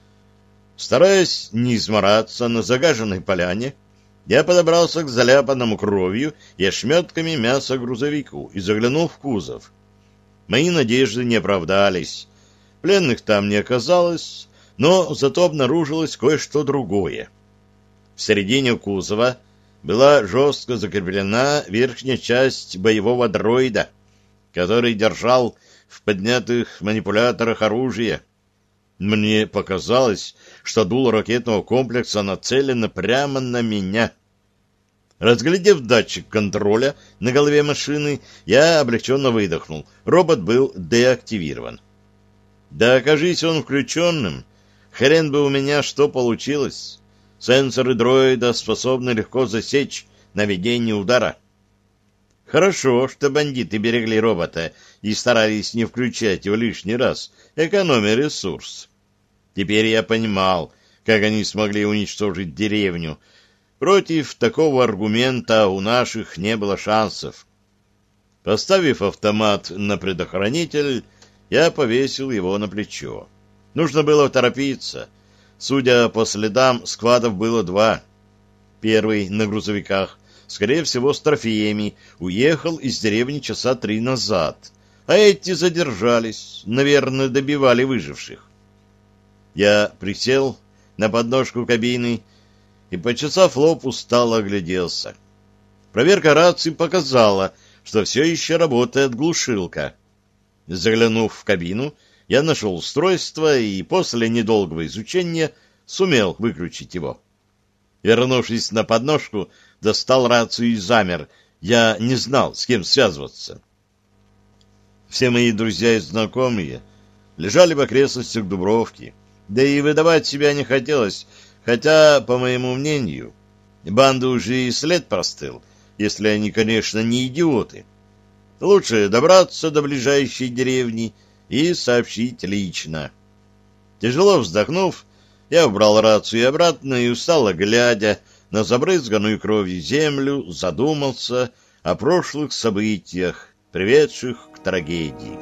Стараясь не измораться на загаженной поляне, я подобрался к заляпанному кровью и ошметками мяса грузовику и заглянул в кузов. Мои надежды не оправдались. Пленных там не оказалось, но зато обнаружилось кое-что другое. В середине кузова была жестко закреплена верхняя часть боевого дроида, который держал в поднятых манипуляторах оружие. Мне показалось, что дуло ракетного комплекса нацелено прямо на меня. Разглядев датчик контроля на голове машины, я облегченно выдохнул. Робот был деактивирован. Да окажись он включенным, хрен бы у меня что получилось. Сенсоры дроида способны легко засечь наведение удара. Хорошо, что бандиты берегли робота и старались не включать его лишний раз, экономя ресурс. Теперь я понимал, как они смогли уничтожить деревню. Против такого аргумента у наших не было шансов. Поставив автомат на предохранитель, я повесил его на плечо. Нужно было торопиться. Судя по следам, складов было два. Первый на грузовиках, скорее всего, с трофеями, уехал из деревни часа три назад, а эти задержались, наверное, добивали выживших. Я присел на подножку кабины и, почесав лоб, устало огляделся. Проверка рации показала, что все еще работает глушилка. Заглянув в кабину, я нашел устройство и после недолгого изучения сумел выключить его. Вернувшись на подножку, достал рацию и замер. Я не знал, с кем связываться. Все мои друзья и знакомые лежали в окрестностях Дубровки, да и выдавать себя не хотелось, хотя, по моему мнению, банды уже и след простыл, если они, конечно, не идиоты. Лучше добраться до ближайшей деревни и сообщить лично. Тяжело вздохнув, я убрал рацию обратно и, устало глядя на забрызганную кровью землю, задумался о прошлых событиях, приведших к трагедии.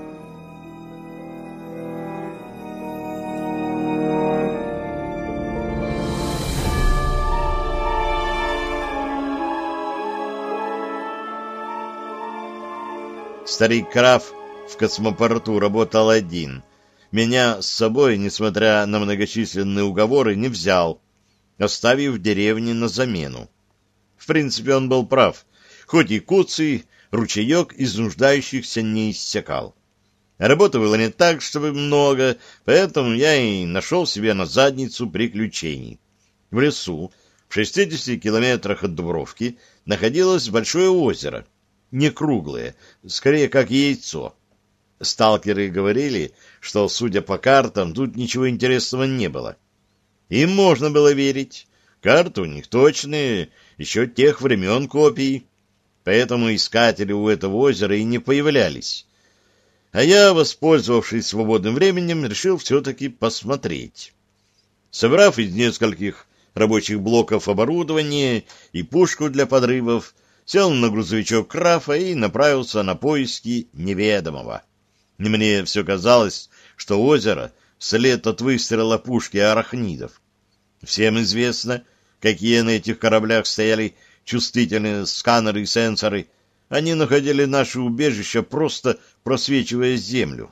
Старик Краф в космопорту работал один. Меня с собой, несмотря на многочисленные уговоры, не взял, оставив в деревне на замену. В принципе, он был прав. Хоть и куцый, ручеек из нуждающихся не иссякал. Работы было не так, чтобы много, поэтому я и нашел себе на задницу приключений. В лесу, в шестидесяти километрах от Дубровки, находилось большое озеро, не круглое, скорее как яйцо. Сталкеры говорили, что, судя по картам, тут ничего интересного не было. Им можно было верить. Карты у них точные, еще тех времен копии, поэтому искатели у этого озера и не появлялись. А я, воспользовавшись свободным временем, решил все-таки посмотреть. Собрав из нескольких рабочих блоков оборудование и пушку для подрывов, сел на грузовичок Крафа и направился на поиски неведомого. Мне все казалось, что озеро — след от выстрела пушки арахнидов. Всем известно, какие на этих кораблях стояли чувствительные сканеры и сенсоры. Они находили наше убежище, просто просвечивая землю.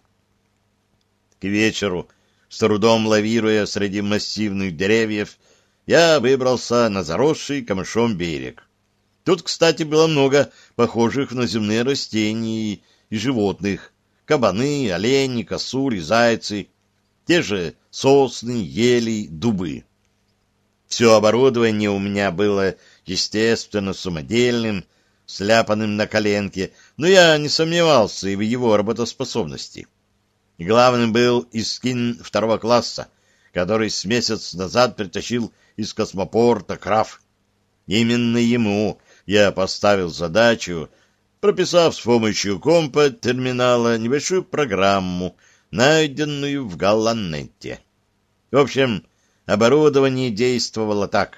К вечеру, с трудом лавируя среди массивных деревьев, я выбрался на заросший камышом берег. Тут, кстати, было много похожих на земные растений и животных. Кабаны, олени, косули, зайцы, те же сосны, ели, дубы. Все оборудование у меня было, естественно, самодельным, сляпанным на коленке, но я не сомневался и в его работоспособности. Главным был Искин второго класса, который с месяц назад притащил из космопорта Краф. Именно ему я поставил задачу, прописав с помощью компа терминала небольшую программу, найденную в Галланете. В общем, оборудование действовало так.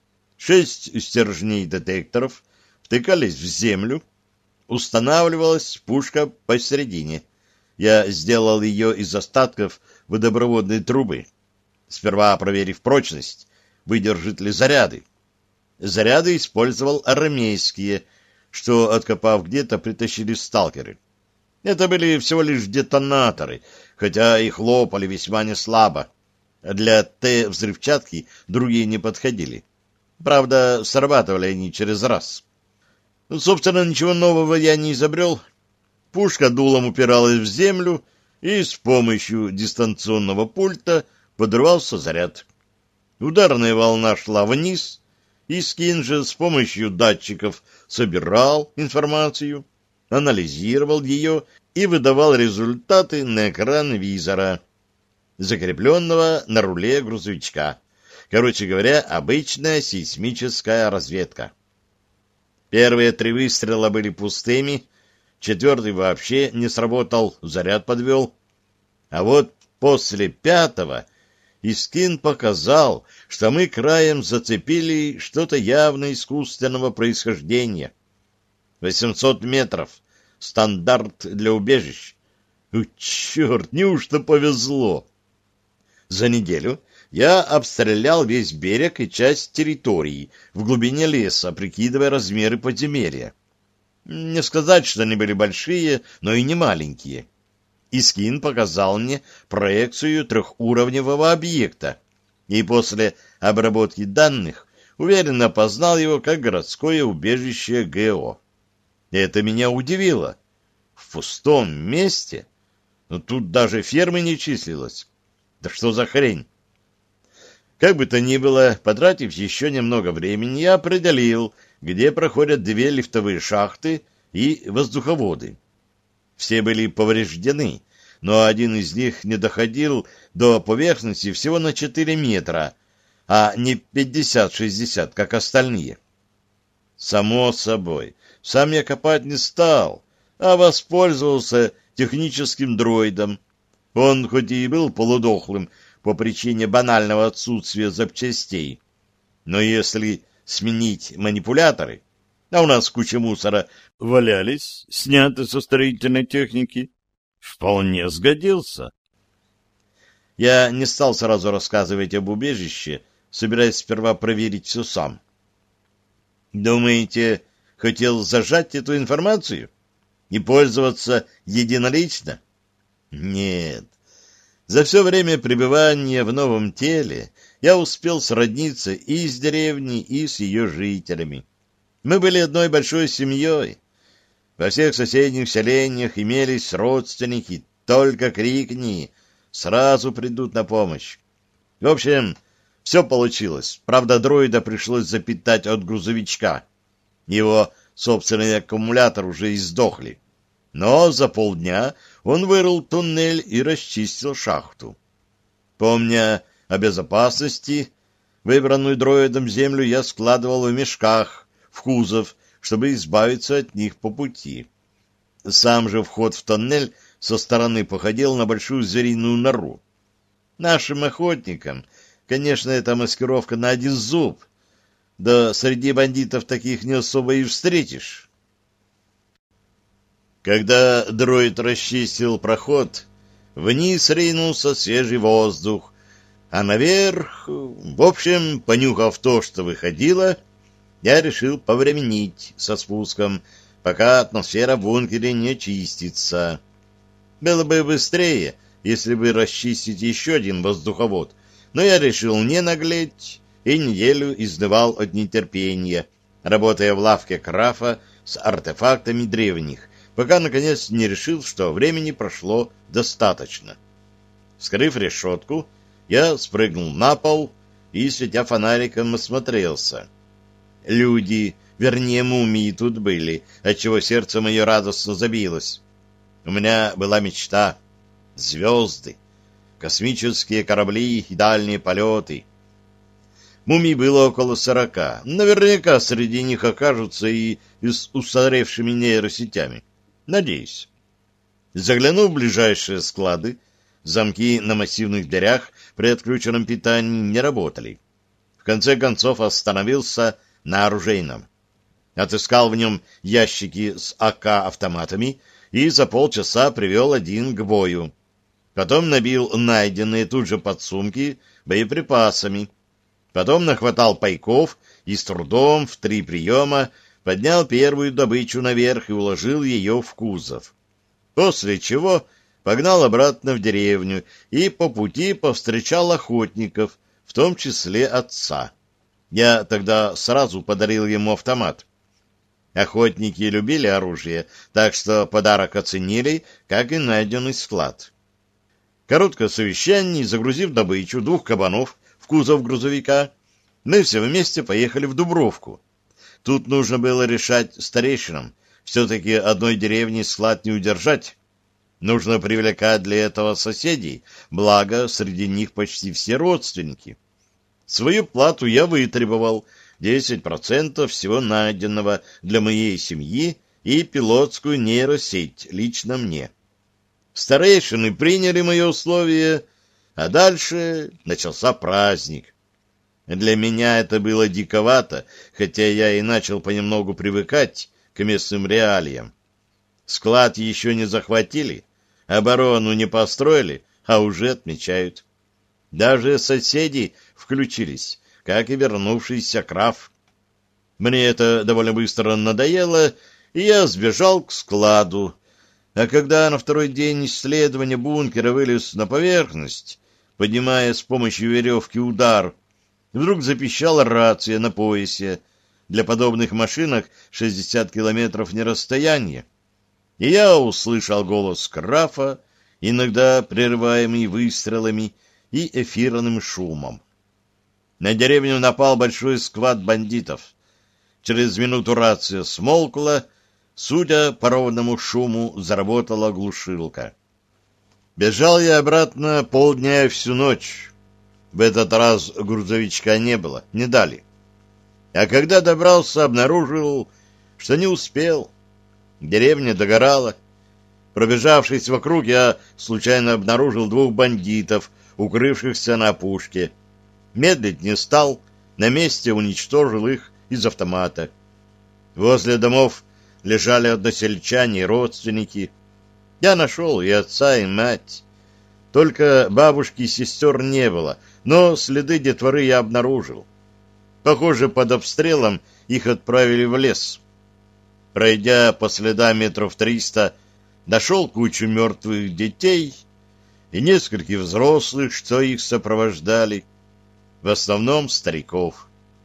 Шесть стержней детекторов втыкались в землю, устанавливалась пушка посередине. Я сделал ее из остатков водопроводной трубы, сперва проверив прочность, выдержит ли заряды. Заряды использовал армейские, что, откопав где-то, притащили сталкеры. Это были всего лишь детонаторы, хотя их лопали весьма неслабо. Для Т-взрывчатки другие не подходили. Правда, срабатывали они через раз. Собственно, ничего нового я не изобрел. Пушка дулом упиралась в землю, и с помощью дистанционного пульта подрывался заряд. Ударная волна шла вниз, и Скин же с помощью датчиков собирал информацию, анализировал ее и выдавал результаты на экран визора, закрепленного на руле грузовичка. Короче говоря, обычная сейсмическая разведка. Первые три выстрела были пустыми, четвертый вообще не сработал, заряд подвел. А вот после пятого Искин показал, что мы краем зацепили что-то явно искусственного происхождения. восемьсот метров. Стандарт для убежищ. О, черт, неужто повезло? За неделю я обстрелял весь берег и часть территории в глубине леса, прикидывая размеры подземелья. Не сказать, что они были большие, но и не маленькие. Искин показал мне проекцию трехуровневого объекта, и после обработки данных уверенно познал его как городское убежище ГО. Это меня удивило. В пустом месте? Но тут даже фермы не числилось. Да что за хрень? Как бы то ни было, потратив еще немного времени, я определил, где проходят две лифтовые шахты и воздуховоды. Все были повреждены, но один из них не доходил до поверхности всего на четыре метра, а не пятьдесят-шестьдесят, как остальные. Само собой, сам я копать не стал, а воспользовался техническим дроидом. Он хоть и был полудохлым по причине банального отсутствия запчастей, но если сменить манипуляторы, а у нас куча мусора валялись, сняты со строительной техники, вполне сгодился. Я не стал сразу рассказывать об убежище, собираясь сперва проверить все сам. Думаете, хотел зажать эту информацию и пользоваться единолично? Нет. За все время пребывания в новом теле я успел сродниться и с деревней, и с ее жителями. Мы были одной большой семьей. Во всех соседних селениях имелись родственники, только крикни, сразу придут на помощь. В общем, Все получилось. Правда, дроида пришлось запитать от грузовичка. Его собственный аккумулятор уже издохли. Но за полдня он вырыл туннель и расчистил шахту. Помня о безопасности, выбранную дроидом землю я складывал в мешках, в кузов, чтобы избавиться от них по пути. Сам же вход в тоннель со стороны походил на большую звериную нору. Нашим охотникам, конечно, эта маскировка на один зуб, да среди бандитов таких не особо и встретишь. Когда дроид расчистил проход, вниз ринулся свежий воздух, а наверх, в общем, понюхав то, что выходило, я решил повременить со спуском, пока атмосфера в бункере не очистится. Было бы быстрее, если бы расчистить еще один воздуховод, но я решил не наглеть и неделю изнывал от нетерпения, работая в лавке Крафа с артефактами древних, пока, наконец, не решил, что времени прошло достаточно. Вскрыв решетку, я спрыгнул на пол и, светя фонариком, осмотрелся. Люди, вернее, мумии тут были, отчего сердце мое радостно забилось. У меня была мечта — звезды, космические корабли и дальние полеты. Мумий было около сорока. Наверняка среди них окажутся и с устаревшими нейросетями. Надеюсь. Заглянув в ближайшие склады, замки на массивных дверях при отключенном питании не работали. В конце концов остановился на оружейном. Отыскал в нем ящики с А К-автоматами и за полчаса привел один к бою. Потом набил найденные тут же подсумки боеприпасами. Потом нахватал пайков и с трудом в три приема поднял первую добычу наверх и уложил ее в кузов. После чего погнал обратно в деревню и по пути повстречал охотников, в том числе отца. Я тогда сразу подарил ему автомат. Охотники любили оружие, так что подарок оценили, как и найденный склад. Короткое совещание, загрузив добычу двух кабанов в кузов грузовика, мы все вместе поехали в Дубровку. Тут нужно было решать старейшинам. Все-таки одной деревни склад не удержать. Нужно привлекать для этого соседей, благо среди них почти все родственники. Свою плату я вытребовал, десять процентов всего найденного для моей семьи и пилотскую нейросеть лично мне. Старейшины приняли мои условия, а дальше начался праздник. Для меня это было диковато, хотя я и начал понемногу привыкать к местным реалиям. Склад еще не захватили, оборону не построили, а уже отмечают. Даже соседи включились, как и вернувшийся Краф. Мне это довольно быстро надоело, и я сбежал к складу. А когда на второй день исследования бункера вылез на поверхность, поднимая с помощью веревки удар, вдруг запищала рация на поясе. Для подобных машинок шестьдесят километров не расстояние. И я услышал голос Крафа, иногда прерываемый выстрелами и эфирным шумом. На деревню напал большой сквад бандитов. Через минуту рация смолкла, судя по ровному шуму, заработала глушилка. Бежал я обратно полдня и всю ночь. В этот раз грузовичка не было, не дали. А когда добрался, обнаружил, что не успел. Деревня догорала. Пробежавшись вокруг, я случайно обнаружил двух бандитов, укрывшихся на опушке. Медлить не стал, на месте уничтожил их из автомата. Возле домов лежали односельчане и родственники. Я нашел и отца, и мать. Только бабушки и сестер не было, но следы детворы я обнаружил. Похоже, под обстрелом их отправили в лес. Пройдя по следам метров триста, нашел кучу мертвых детей и нескольких взрослых, что их сопровождали, в основном стариков.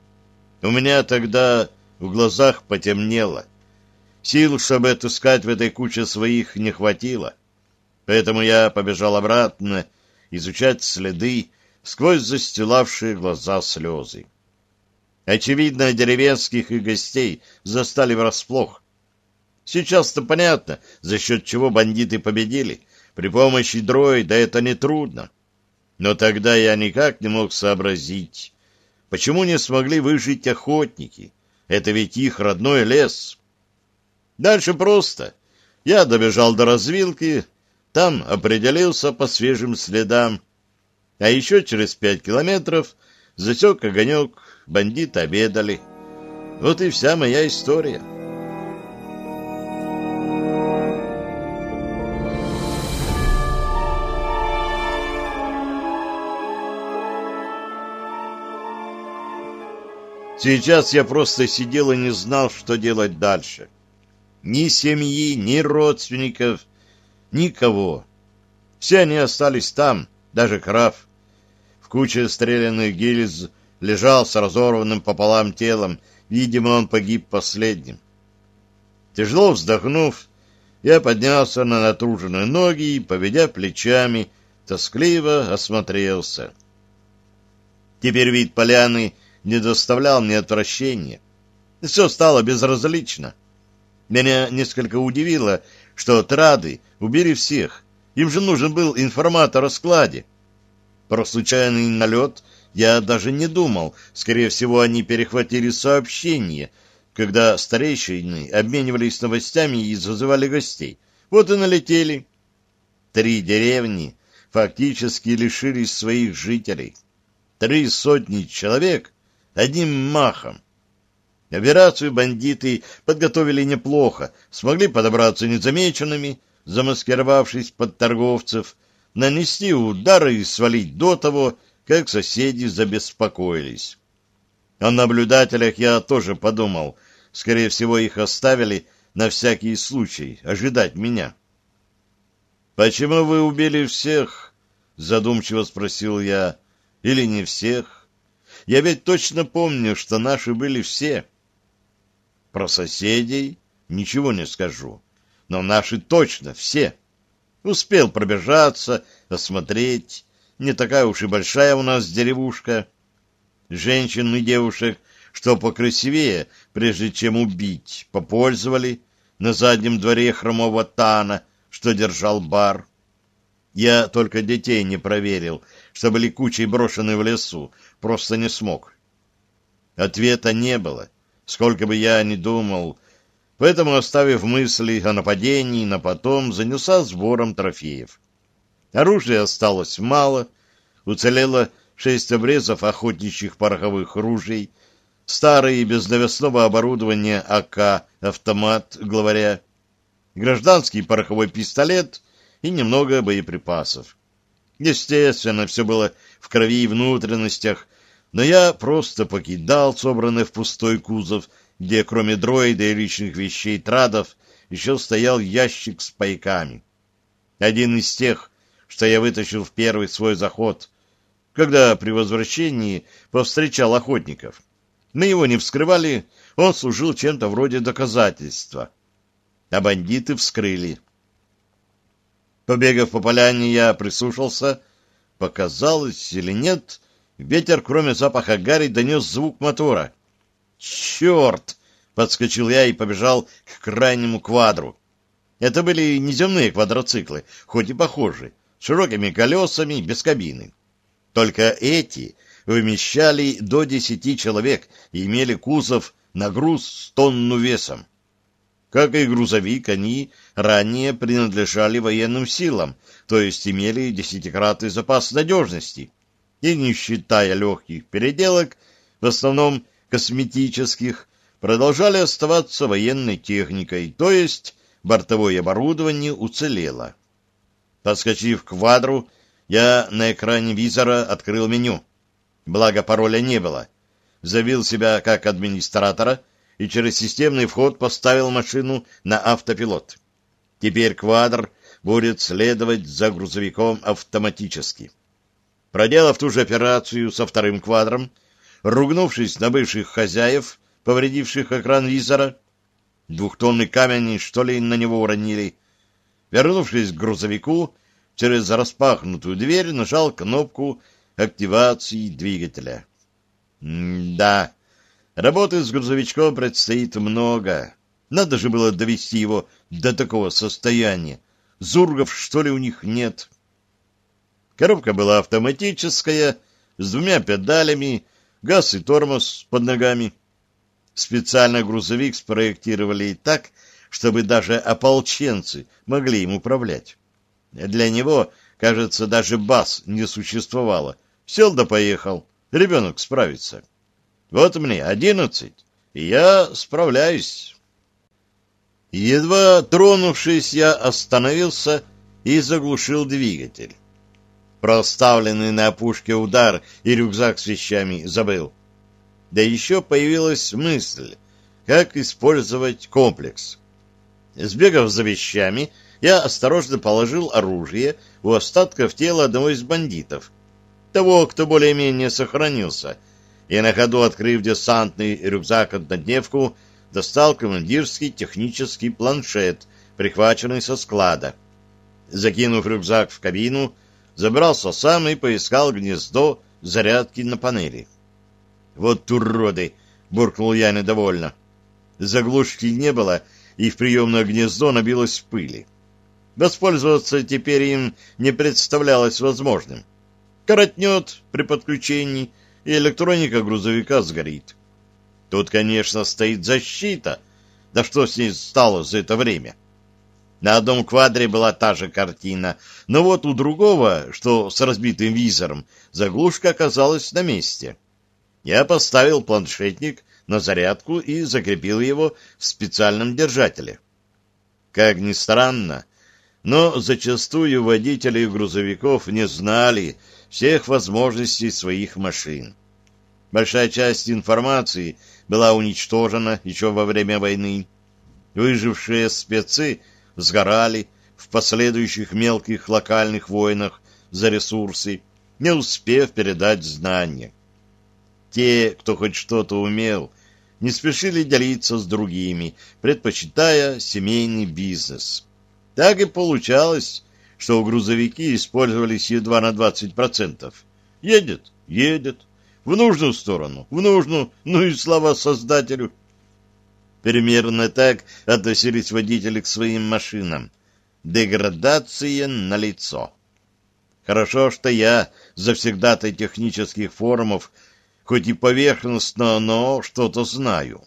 У меня тогда в глазах потемнело. Сил, чтобы отыскать в этой куче своих, не хватило. Поэтому я побежал обратно изучать следы, сквозь застилавшие глаза слезы. Очевидно, деревенских и гостей застали врасплох. Сейчас-то понятно, за счет чего бандиты победили. При помощи дроида это нетрудно. Но тогда я никак не мог сообразить, почему не смогли выжить охотники. Это ведь их родной лес. Дальше просто. Я добежал до развилки, там определился по свежим следам. А еще через пять километров засек огонек, бандиты обедали. Вот и вся моя история. Сейчас я просто сидел и не знал, что делать дальше. Ни семьи, ни родственников, никого. Все они остались там, даже Краф. В куче стрелянных гильз лежал с разорванным пополам телом. Видимо, он погиб последним. Тяжело вздохнув, я поднялся на натруженные ноги и, поведя плечами, тоскливо осмотрелся. Теперь вид поляны не доставлял мне отвращения. Все стало безразлично. Меня несколько удивило, что трады убили всех. Им же нужен был информатор о складе. Про случайный налет я даже не думал. Скорее всего, они перехватили сообщение, когда старейшины обменивались новостями и зазывали гостей. Вот и налетели. Три деревни фактически лишились своих жителей. Три сотни человек одним махом. Операцию бандиты подготовили неплохо, смогли подобраться незамеченными, замаскировавшись под торговцев, нанести удары и свалить до того, как соседи забеспокоились. О наблюдателях я тоже подумал. Скорее всего, их оставили на всякий случай ожидать меня. «Почему вы убили всех?» — задумчиво спросил я. «Или не всех? Я ведь точно помню, что наши были все». Про соседей ничего не скажу, но наши точно все. Успел пробежаться, осмотреть. Не такая уж и большая у нас деревушка. Женщин и девушек, что покрасивее, прежде чем убить, попользовали на заднем дворе хромого Тана, что держал бар. Я только детей не проверил, что были кучей брошены в лесу, просто не смог. Ответа не было, сколько бы я ни думал, поэтому, оставив мысли о нападении на потом, занялся сбором трофеев. Оружия осталось мало, уцелело шесть обрезов охотничьих пороховых ружей, старый без навесного оборудования АК, автомат, главаря, гражданский пороховой пистолет и немного боеприпасов. Естественно, все было в крови и внутренностях, но я просто покидал собранный в пустой кузов, где кроме дроида и личных вещей традов еще стоял ящик с пайками. Один из тех, что я вытащил в первый свой заход, когда при возвращении повстречал охотников. Мы его не вскрывали, он служил чем-то вроде доказательства. А бандиты вскрыли. Побегав по поляне, я прислушался. Показалось или нет, ветер, кроме запаха гари, донес звук мотора. «Черт!» — подскочил я и побежал к крайнему квадру. Это были неземные квадроциклы, хоть и похожие, с широкими колесами, без кабины. Только эти вмещали до десяти человек и имели кузов на груз с тонну весом. Как и грузовик, они ранее принадлежали военным силам, то есть имели десятикратный запас надежности. И, не считая легких переделок, в основном косметических, продолжали оставаться военной техникой, то есть бортовое оборудование уцелело. Подскочив к квадру, я на экране визора открыл меню. Благо пароля не было. Завел себя как администратора и через системный вход поставил машину на автопилот. Теперь квадр будет следовать за грузовиком автоматически. Проделав ту же операцию со вторым квадром, ругнувшись на бывших хозяев, повредивших экран визора, двухтонный камень, что ли, на него уронили, вернувшись к грузовику, через распахнутую дверь нажал кнопку активации двигателя. М-да, работы с грузовичком предстоит много. Надо же было довести его до такого состояния. Зургов, что ли, у них нет? Коробка была автоматическая, с двумя педалями, газ и тормоз под ногами. Специально грузовик спроектировали так, чтобы даже ополченцы могли им управлять. Для него, кажется, даже баз не существовало. Сел да поехал. Ребенок справится. Вот мне одиннадцать, и я справляюсь. Едва тронувшись, я остановился и заглушил двигатель. Про оставленный на опушке удар и рюкзак с вещами забыл. Да еще появилась мысль, как использовать комплекс. Сбегав за вещами, я осторожно положил оружие у остатков тела одного из бандитов, того, кто более-менее сохранился, и на ходу, открыв десантный рюкзак-однодневку, достал командирский технический планшет, прихваченный со склада. Закинув рюкзак в кабину, забрался сам и поискал гнездо зарядки на панели. «Вот уроды!» — буркнул я недовольно. Заглушки не было, и в приемное гнездо набилось пыли. Воспользоваться теперь им не представлялось возможным. Коротнет при подключении, и электроника грузовика сгорит. Тут, конечно, стоит защита. Да что с ней стало за это время? На одном квадре была та же картина, но вот у другого, что с разбитым визором, заглушка оказалась на месте. Я поставил планшетник на зарядку и закрепил его в специальном держателе. Как ни странно, но зачастую водители грузовиков не знали всех возможностей своих машин. Большая часть информации была уничтожена еще во время войны. Выжившие спецы сгорали в последующих мелких локальных войнах за ресурсы, не успев передать знания. Те, кто хоть что-то умел, не спешили делиться с другими, предпочитая семейный бизнес. Так и получалось, что грузовики использовались едва на двадцать процентов. Едет, едет, в нужную сторону, в нужную, ну и слава создателю. Примерно так относились водители к своим машинам. Деградация налицо. Хорошо, что я завсегдатай технических форумов, хоть и поверхностно, но что-то знаю.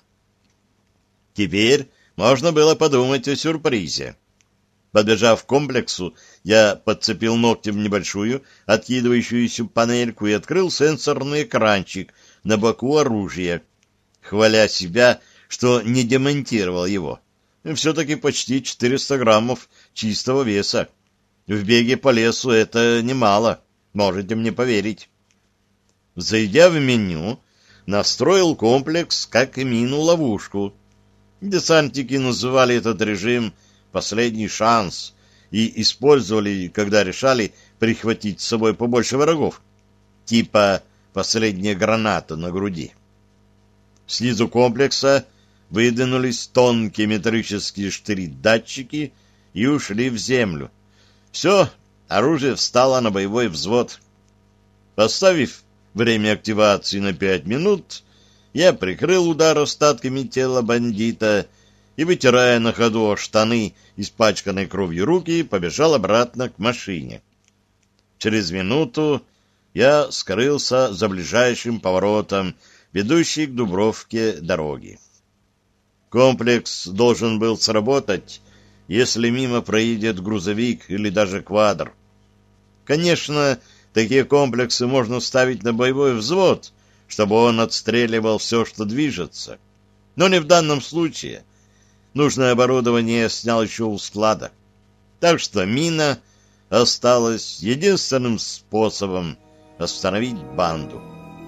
Теперь можно было подумать о сюрпризе. Подбежав к комплексу, я подцепил ногтем небольшую откидывающуюся панельку и открыл сенсорный экранчик на боку оружия, хваля себя, что не демонтировал его. Все-таки почти четыреста граммов чистого веса. В беге по лесу это немало, можете мне поверить. Зайдя в меню, настроил комплекс как мину-ловушку. Десантники называли этот режим «последний шанс» и использовали, когда решали прихватить с собой побольше врагов, типа «последняя граната на груди». Снизу комплекса выдвинулись тонкие металлические штыри-датчики и ушли в землю. Все, оружие встало на боевой взвод. Поставив время активации на пять минут, я прикрыл удар остатками тела бандита и, вытирая на ходу о штаны испачканной кровью руки, побежал обратно к машине. Через минуту я скрылся за ближайшим поворотом, ведущей к Дубровке дороги. Комплекс должен был сработать, если мимо проедет грузовик или даже квадр. Конечно, такие комплексы можно ставить на боевой взвод, чтобы он отстреливал все, что движется. Но не в данном случае. Нужное оборудование я снял еще у склада. Так что мина осталась единственным способом остановить банду.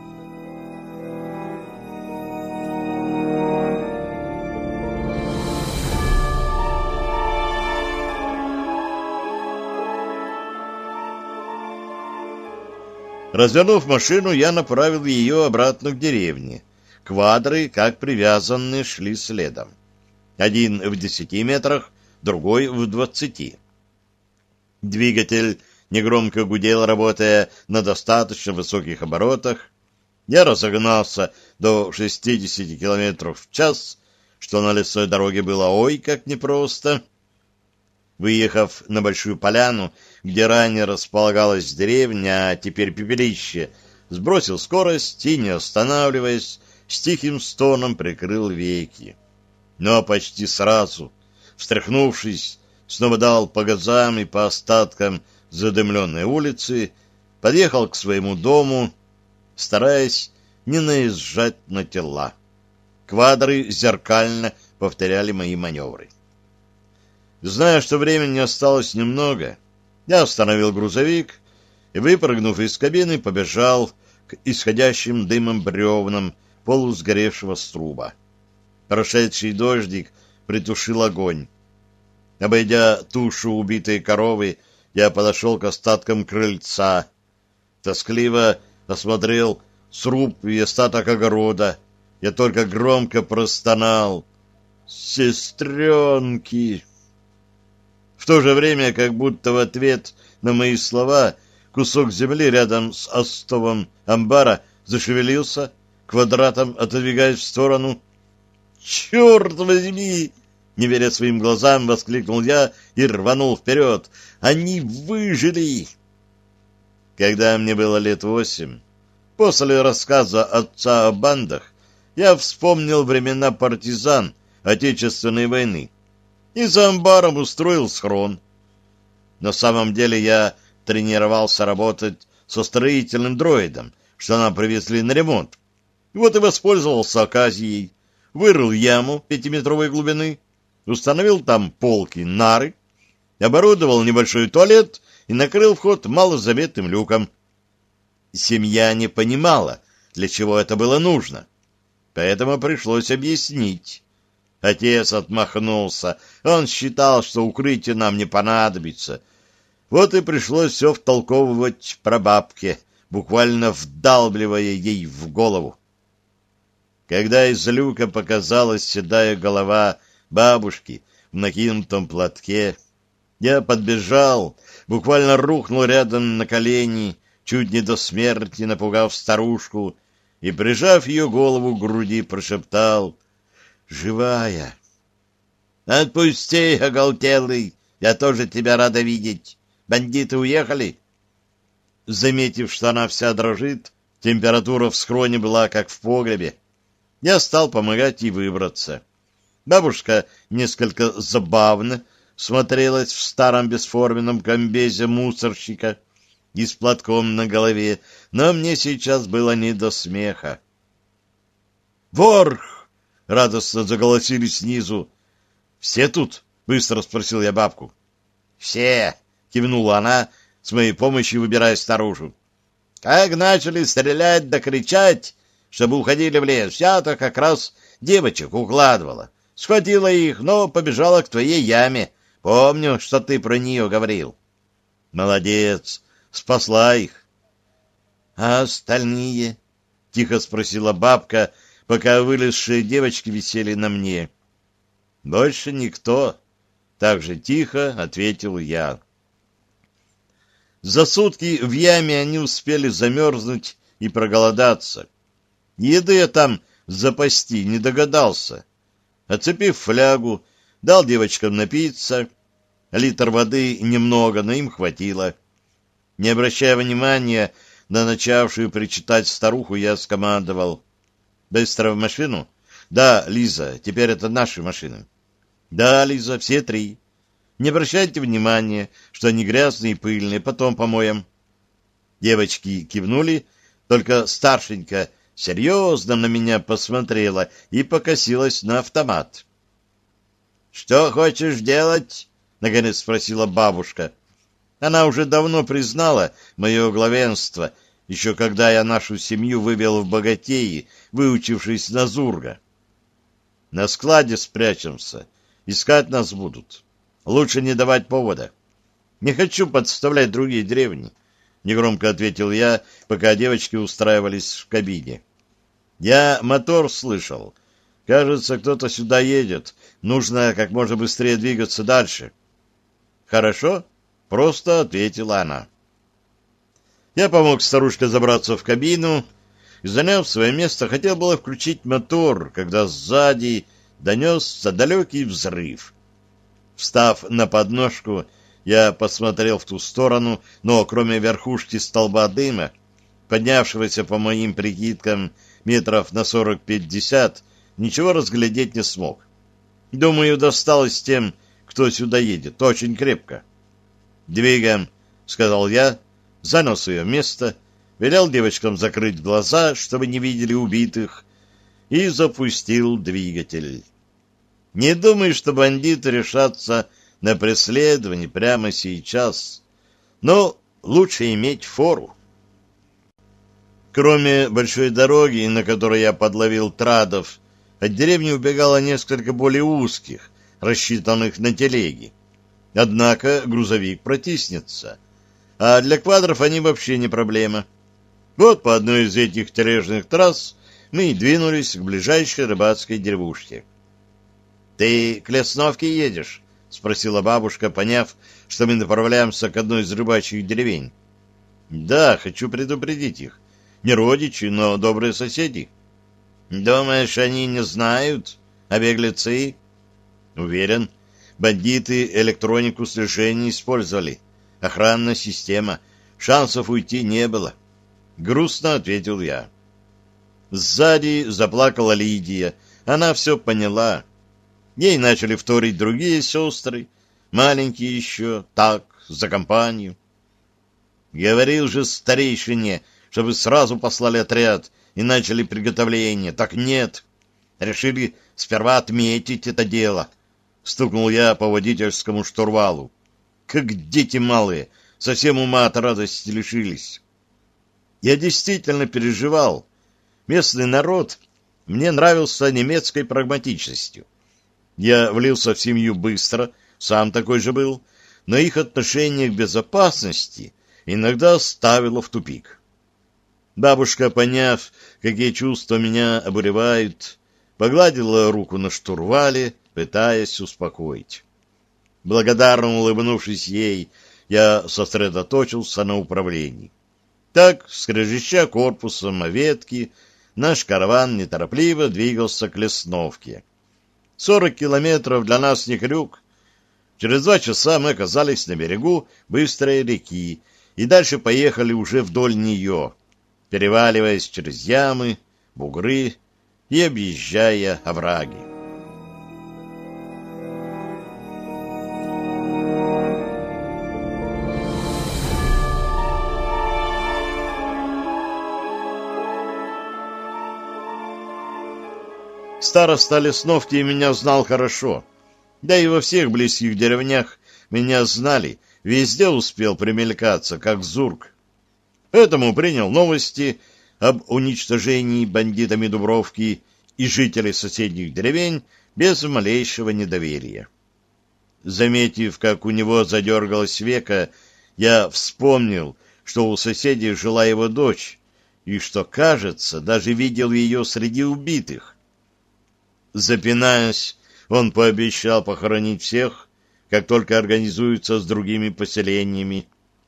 Развернув машину, я направил ее обратно к деревне. Квадры, как привязанные, шли следом. Один в десяти метрах, другой в двадцати. Двигатель негромко гудел, работая на достаточно высоких оборотах. Я разогнался до шестидесяти километров в час, что на лесной дороге было ой как непросто. Выехав на большую поляну, где ранее располагалась деревня, а теперь пепелище, сбросил скорость и, не останавливаясь, с тихим стоном прикрыл веки. Но почти сразу, встряхнувшись, снова дал по газам и по остаткам задымленной улицы, подъехал к своему дому, стараясь не наезжать на тела. Квадры зеркально повторяли мои маневры. Зная, что времени осталось немного, я остановил грузовик и, выпрыгнув из кабины, побежал к исходящим дымом бревнам полусгоревшего струба. Прошедший дождик притушил огонь. Обойдя тушу убитой коровы, я подошел к остаткам крыльца. Тоскливо осмотрел сруб и остаток огорода. Я только громко простонал: «Сестренки!» В то же время, как будто в ответ на мои слова, кусок земли рядом с остовом амбара зашевелился, квадратом отодвигаясь в сторону. «Черт возьми!» — не веря своим глазам, воскликнул я и рванул вперед. «Они выжили!» Когда мне было лет восемь, после рассказа отца о бандах, я вспомнил времена партизан Отечественной войны и за амбаром устроил схрон. На самом деле я тренировался работать со строительным дроидом, что нам привезли на ремонт. Вот и воспользовался оказией. Вырыл яму пятиметровой глубины, установил там полки, нары, оборудовал небольшой туалет и накрыл вход малозаметным люком. Семья не понимала, для чего это было нужно, поэтому пришлось объяснить. Отец отмахнулся. Он считал, что укрытие нам не понадобится. Вот и пришлось все втолковывать прабабке, буквально вдалбливая ей в голову. Когда из люка показалась седая голова бабушки в накинутом платке, я подбежал, буквально рухнул рядом на колени, чуть не до смерти напугав старушку, и, прижав ее голову к груди, прошептал: «Живая!» «Отпусти, оголтелый! Я тоже тебя рада видеть! Бандиты уехали?» Заметив, что она вся дрожит, температура в схроне была как в погребе, я стал помогать ей выбраться. Бабушка несколько забавно смотрелась в старом бесформенном комбезе мусорщика и с платком на голове, но мне сейчас было не до смеха. «Ворх!» — радостно заголосили снизу. «Все тут?» — быстро спросил я бабку. «Все!» — кивнула она, с моей помощью выбираясь наружу. «Как начали стрелять да кричать, чтобы уходили в лес, я-то как раз девочек укладывала. Схватила их, но побежала к твоей яме. Помню, что ты про нее говорил». «Молодец! Спасла их!» «А остальные?» — тихо спросила бабка, пока вылезшие девочки висели на мне. «Больше никто», — так же тихо ответил я. За сутки в яме они успели замерзнуть и проголодаться. Еды я там запасти не догадался. Оцепив флягу, дал девочкам напиться. Литр воды немного, но им хватило. Не обращая внимания на начавшую причитать старуху, я скомандовал: «Быстро в машину?» «Да, Лиза, теперь это наши машины». «Да, Лиза, все три. Не обращайте внимания, что они грязные и пыльные, потом помоем». Девочки кивнули, только старшенька серьезно на меня посмотрела и покосилась на автомат. «Что хочешь делать?» — наконец спросила бабушка. Она уже давно признала мое главенство, еще когда я нашу семью вывел в богатеи, выучившись на Зурга. «На складе спрячемся. Искать нас будут. Лучше не давать повода. Не хочу подставлять другие деревни», — негромко ответил я, пока девочки устраивались в кабине. «Я мотор слышал. Кажется, кто-то сюда едет. Нужно как можно быстрее двигаться дальше». «Хорошо», — просто ответила она. Я помог старушке забраться в кабину и, заняв свое место, хотел было включить мотор, когда сзади донесся далекий взрыв. Встав на подножку, я посмотрел в ту сторону, но кроме верхушки столба дыма, поднявшегося по моим прикидкам метров на сорок-пятьдесят, ничего разглядеть не смог. Думаю, досталось тем, кто сюда едет, очень крепко. «Двигаем», — сказал я, занял свое место, велел девочкам закрыть глаза, чтобы не видели убитых, и запустил двигатель. Не думаю, что бандиты решатся на преследование прямо сейчас, но лучше иметь фору. Кроме большой дороги, на которой я подловил традов, от деревни убегало несколько более узких, рассчитанных на телеги. Однако грузовик протиснется, а для квадров они вообще не проблема. Вот по одной из этих тележных трасс мы и двинулись к ближайшей рыбацкой деревушке. — Ты к Лесновке едешь? — спросила бабушка, поняв, что мы направляемся к одной из рыбачьих деревень. — Да, хочу предупредить их. Не родичи, но добрые соседи. — Думаешь, они не знают, а беглецы? — Уверен. Бандиты электронику слежения использовали. Охранная система. Шансов уйти не было. Грустно ответил я. Сзади заплакала Лидия. Она все поняла. Ей начали вторить другие сестры, маленькие еще, так, за компанию. Говорил же старейшине, чтобы сразу послали отряд и начали приготовление. Так нет. Решили сперва отметить это дело. Стукнул я по водительскому штурвалу. Как дети малые, совсем ума от радости лишились. Я действительно переживал. Местный народ мне нравился немецкой прагматичностью. Я влился в семью быстро, сам такой же был, но их отношение к безопасности иногда ставило в тупик. Бабушка, поняв, какие чувства меня обуревают, погладила руку на штурвале, пытаясь успокоить. Благодарно улыбнувшись ей, я сосредоточился на управлении. Так, скрежеща корпусом о ветки, наш караван неторопливо двигался к Лесновке. Сорок километров для нас не крюк. Через два часа мы оказались на берегу быстрой реки и дальше поехали уже вдоль нее, переваливаясь через ямы, бугры и объезжая овраги. Староста Лесновки меня знал хорошо, да и во всех близких деревнях меня знали, везде успел примелькаться, как зурк. Поэтому принял новости об уничтожении бандитами Дубровки и жителей соседних деревень без малейшего недоверия. Заметив, как у него задергалось веко, я вспомнил, что у соседей жила его дочь, и что, кажется, даже видел ее среди убитых. Запинаясь, он пообещал похоронить всех, как только организуются с другими поселениями.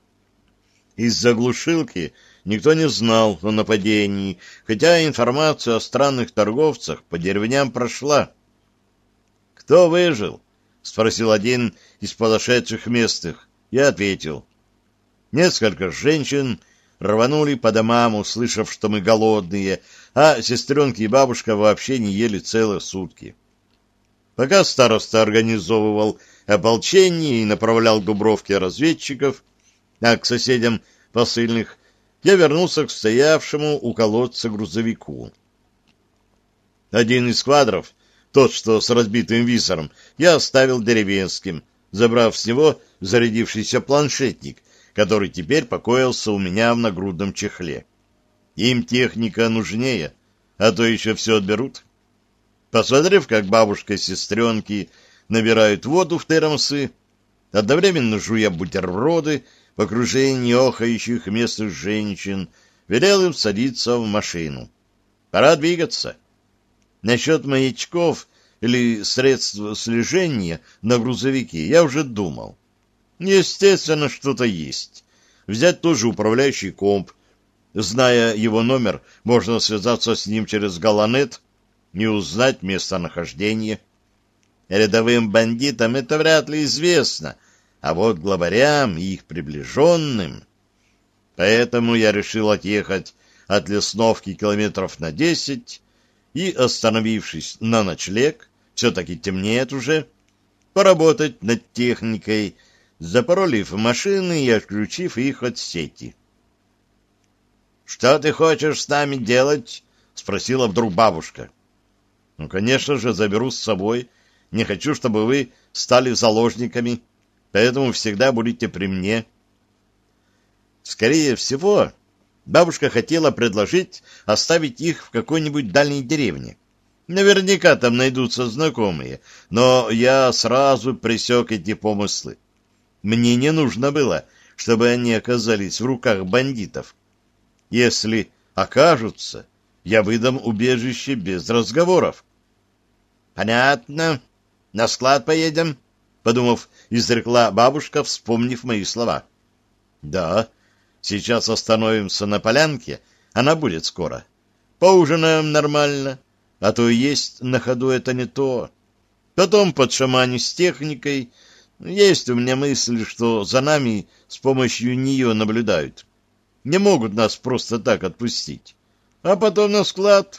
Из-за глушилки никто не знал о нападении, хотя информация о странных торговцах по деревням прошла. «Кто выжил?» — спросил один из подошедших местных. Я ответил. Несколько женщин рванули по домам, услышав, что мы голодные, а сестренки и бабушка вообще не ели целые сутки. Пока староста организовывал ополчение и направлял к Дубровке разведчиков, а к соседям посыльных, я вернулся к стоявшему у колодца грузовику. Один из квадров, тот, что с разбитым визором, я оставил деревенским, забрав с него зарядившийся планшетник, который теперь покоился у меня в нагрудном чехле. Им техника нужнее, а то еще все отберут. Посмотрев, как бабушка и сестренки набирают воду в термосы, одновременно жуя бутерброды в окружении охающих местных женщин, велел им садиться в машину. Пора двигаться. Насчет маячков или средств слежения на грузовике я уже думал. Естественно, что-то есть. взять тоже управляющий комп. Зная его номер, можно связаться с ним через Галанет и узнать местонахождение. Рядовым бандитам это вряд ли известно, а вот главарям и их приближенным... Поэтому я решил отъехать от Лесновки километров на десять и, остановившись на ночлег, все-таки темнеет уже, поработать над техникой, запаролив машины и отключив их от сети. — Что ты хочешь с нами делать? — спросила вдруг бабушка. — Ну, конечно же, заберу с собой. Не хочу, чтобы вы стали заложниками, поэтому всегда будете при мне. Скорее всего, бабушка хотела предложить оставить их в какой-нибудь дальней деревне. Наверняка там найдутся знакомые, но я сразу пресек эти помыслы. Мне не нужно было, чтобы они оказались в руках бандитов. Если окажутся, я выдам убежище без разговоров. — Понятно. На склад поедем? — подумав, изрекла бабушка, вспомнив мои слова. — Да. Сейчас остановимся на полянке, она будет скоро. Поужинаем нормально, а то есть на ходу это не то. Потом подшаманю с техникой. Есть у меня мысль, что за нами с помощью нее наблюдают. Не могут нас просто так отпустить. А потом на склад.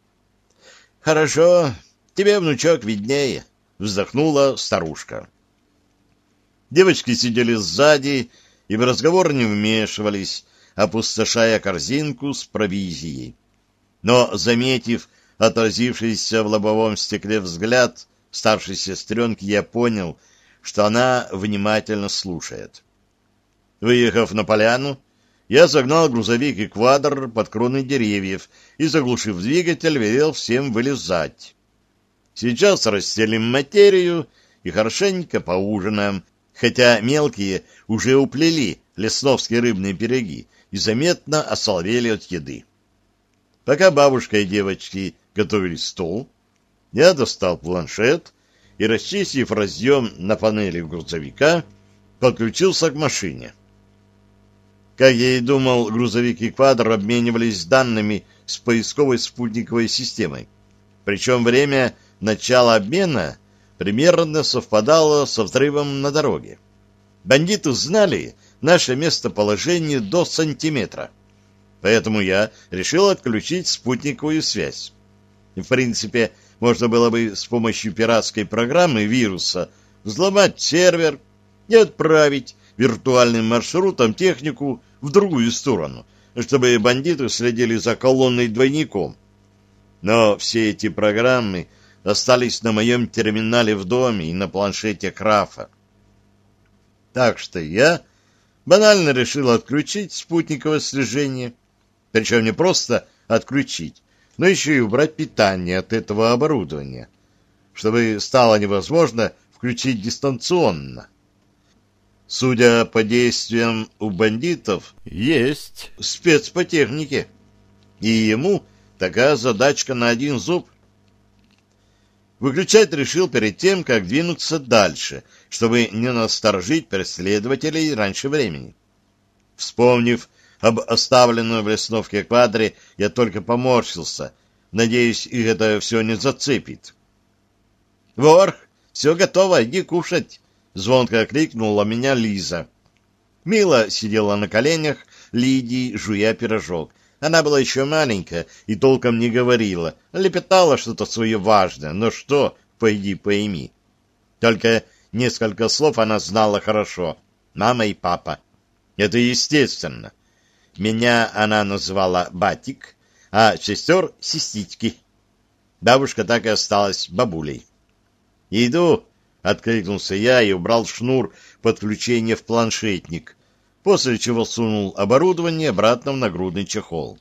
— Хорошо, тебе, внучок, виднее, — вздохнула старушка. Девочки сидели сзади и в разговор не вмешивались, опустошая корзинку с провизией. Но, заметив отразившийся в лобовом стекле взгляд старшей сестренки, я понял, что она внимательно слушает. Выехав на поляну, я загнал грузовик и квадр под кроны деревьев и, заглушив двигатель, велел всем вылезать. Сейчас расстелим материю и хорошенько поужинаем, хотя мелкие уже уплели лесновские рыбные пироги и заметно осоловели от еды. Пока бабушка и девочки готовили стол, я достал планшет и, расчистив разъем на панели грузовика, подключился к машине. Как я и думал, грузовик и квадр обменивались данными с поисковой спутниковой системой. Причем время начала обмена примерно совпадало со взрывом на дороге. Бандиты знали наше местоположение до сантиметра, поэтому я решил отключить спутниковую связь. В принципе, можно было бы с помощью пиратской программы вируса взломать сервер и отправить виртуальным маршрутом технику в другую сторону, чтобы бандиты следили за колонной двойником. Но все эти программы остались на моем терминале в доме и на планшете Крафа. Так что я банально решил отключить спутниковое слежение, причем не просто отключить, но еще и убрать питание от этого оборудования, чтобы стало невозможно включить дистанционно. Судя по действиям у бандитов, есть спец по технике, и ему такая задачка на один зуб. Выключать решил перед тем, как двинуться дальше, чтобы не насторожить преследователей раньше времени. Вспомнив об оставленном в Лесновке квадре, я только поморщился, надеюсь, их это все не зацепит. — Ворх, все готово, иди кушать! — звонко окликнула меня Лиза. Мила сидела на коленях Лидии, жуя пирожок. Она была еще маленькая и толком не говорила, лепетала что-то свое важное, но что, пойди пойми. Только несколько слов она знала хорошо. Мама и папа. Это естественно. Меня она называла Батик, а сестер — Сестички. Бабушка так и осталась бабулей. «Иду!» — откликнулся я и убрал шнур подключения в планшетник, после чего сунул оборудование обратно в нагрудный чехол.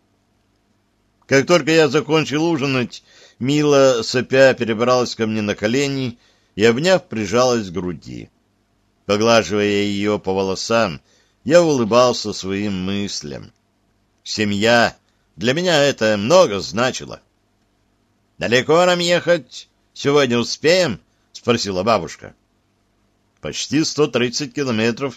Как только я закончил ужинать, Мила, сопя, перебралась ко мне на колени и, обняв, прижалась к груди. Поглаживая ее по волосам, я улыбался своим мыслям. Семья для меня это много значило. — Далеко нам ехать? Сегодня успеем? — спросила бабушка. — Почти сто тридцать километров.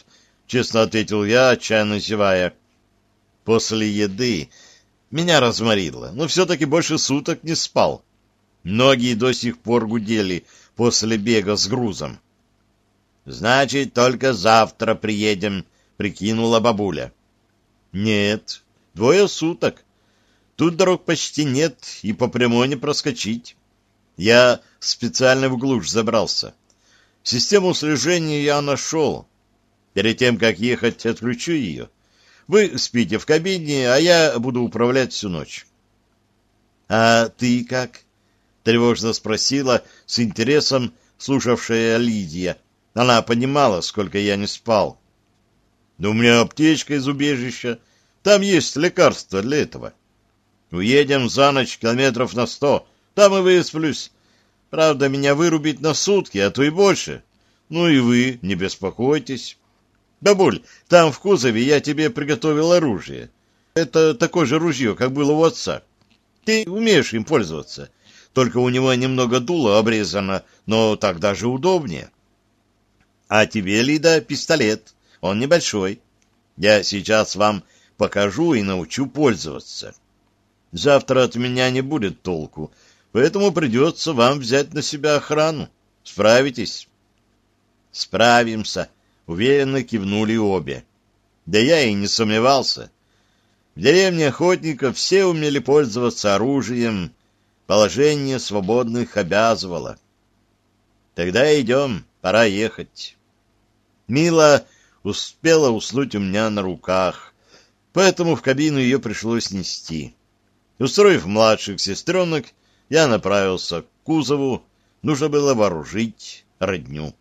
честно ответил я, отчаянно зевая. После еды меня разморило, но все-таки больше суток не спал. Ноги до сих пор гудели после бега с грузом. «Значит, только завтра приедем», — прикинула бабуля. «Нет, двое суток. Тут дорог почти нет, и по прямой не проскочить. Я специально в глушь забрался. Систему слежения я нашел. Перед тем, как ехать, отключу ее. Вы спите в кабине, а я буду управлять всю ночь». «А ты как?» — тревожно спросила с интересом слушавшая Лидия. Она понимала, сколько я не спал. «Да у меня аптечка из убежища. Там есть лекарства для этого. Уедем за ночь километров на сто. Там и высплюсь. Правда, меня вырубить на сутки, а то и больше. Ну и вы не беспокойтесь. Бабуль, там в кузове я тебе приготовил оружие. Это такое же ружье, как было у отца. Ты умеешь им пользоваться. Только у него немного дуло обрезано, но так даже удобнее. А тебе, Лида, пистолет. Он небольшой. Я сейчас вам покажу и научу пользоваться. Завтра от меня не будет толку, поэтому придется вам взять на себя охрану. Справитесь?» «Справимся», — уверенно кивнули обе. Да я и не сомневался. В деревне охотников все умели пользоваться оружием. Положение свободных обязывало. «Тогда идем, пора ехать». Мила успела уснуть у меня на руках, поэтому в кабину ее пришлось нести. Устроив младших сестренок, я направился к кузову. Нужно было вооружить родню.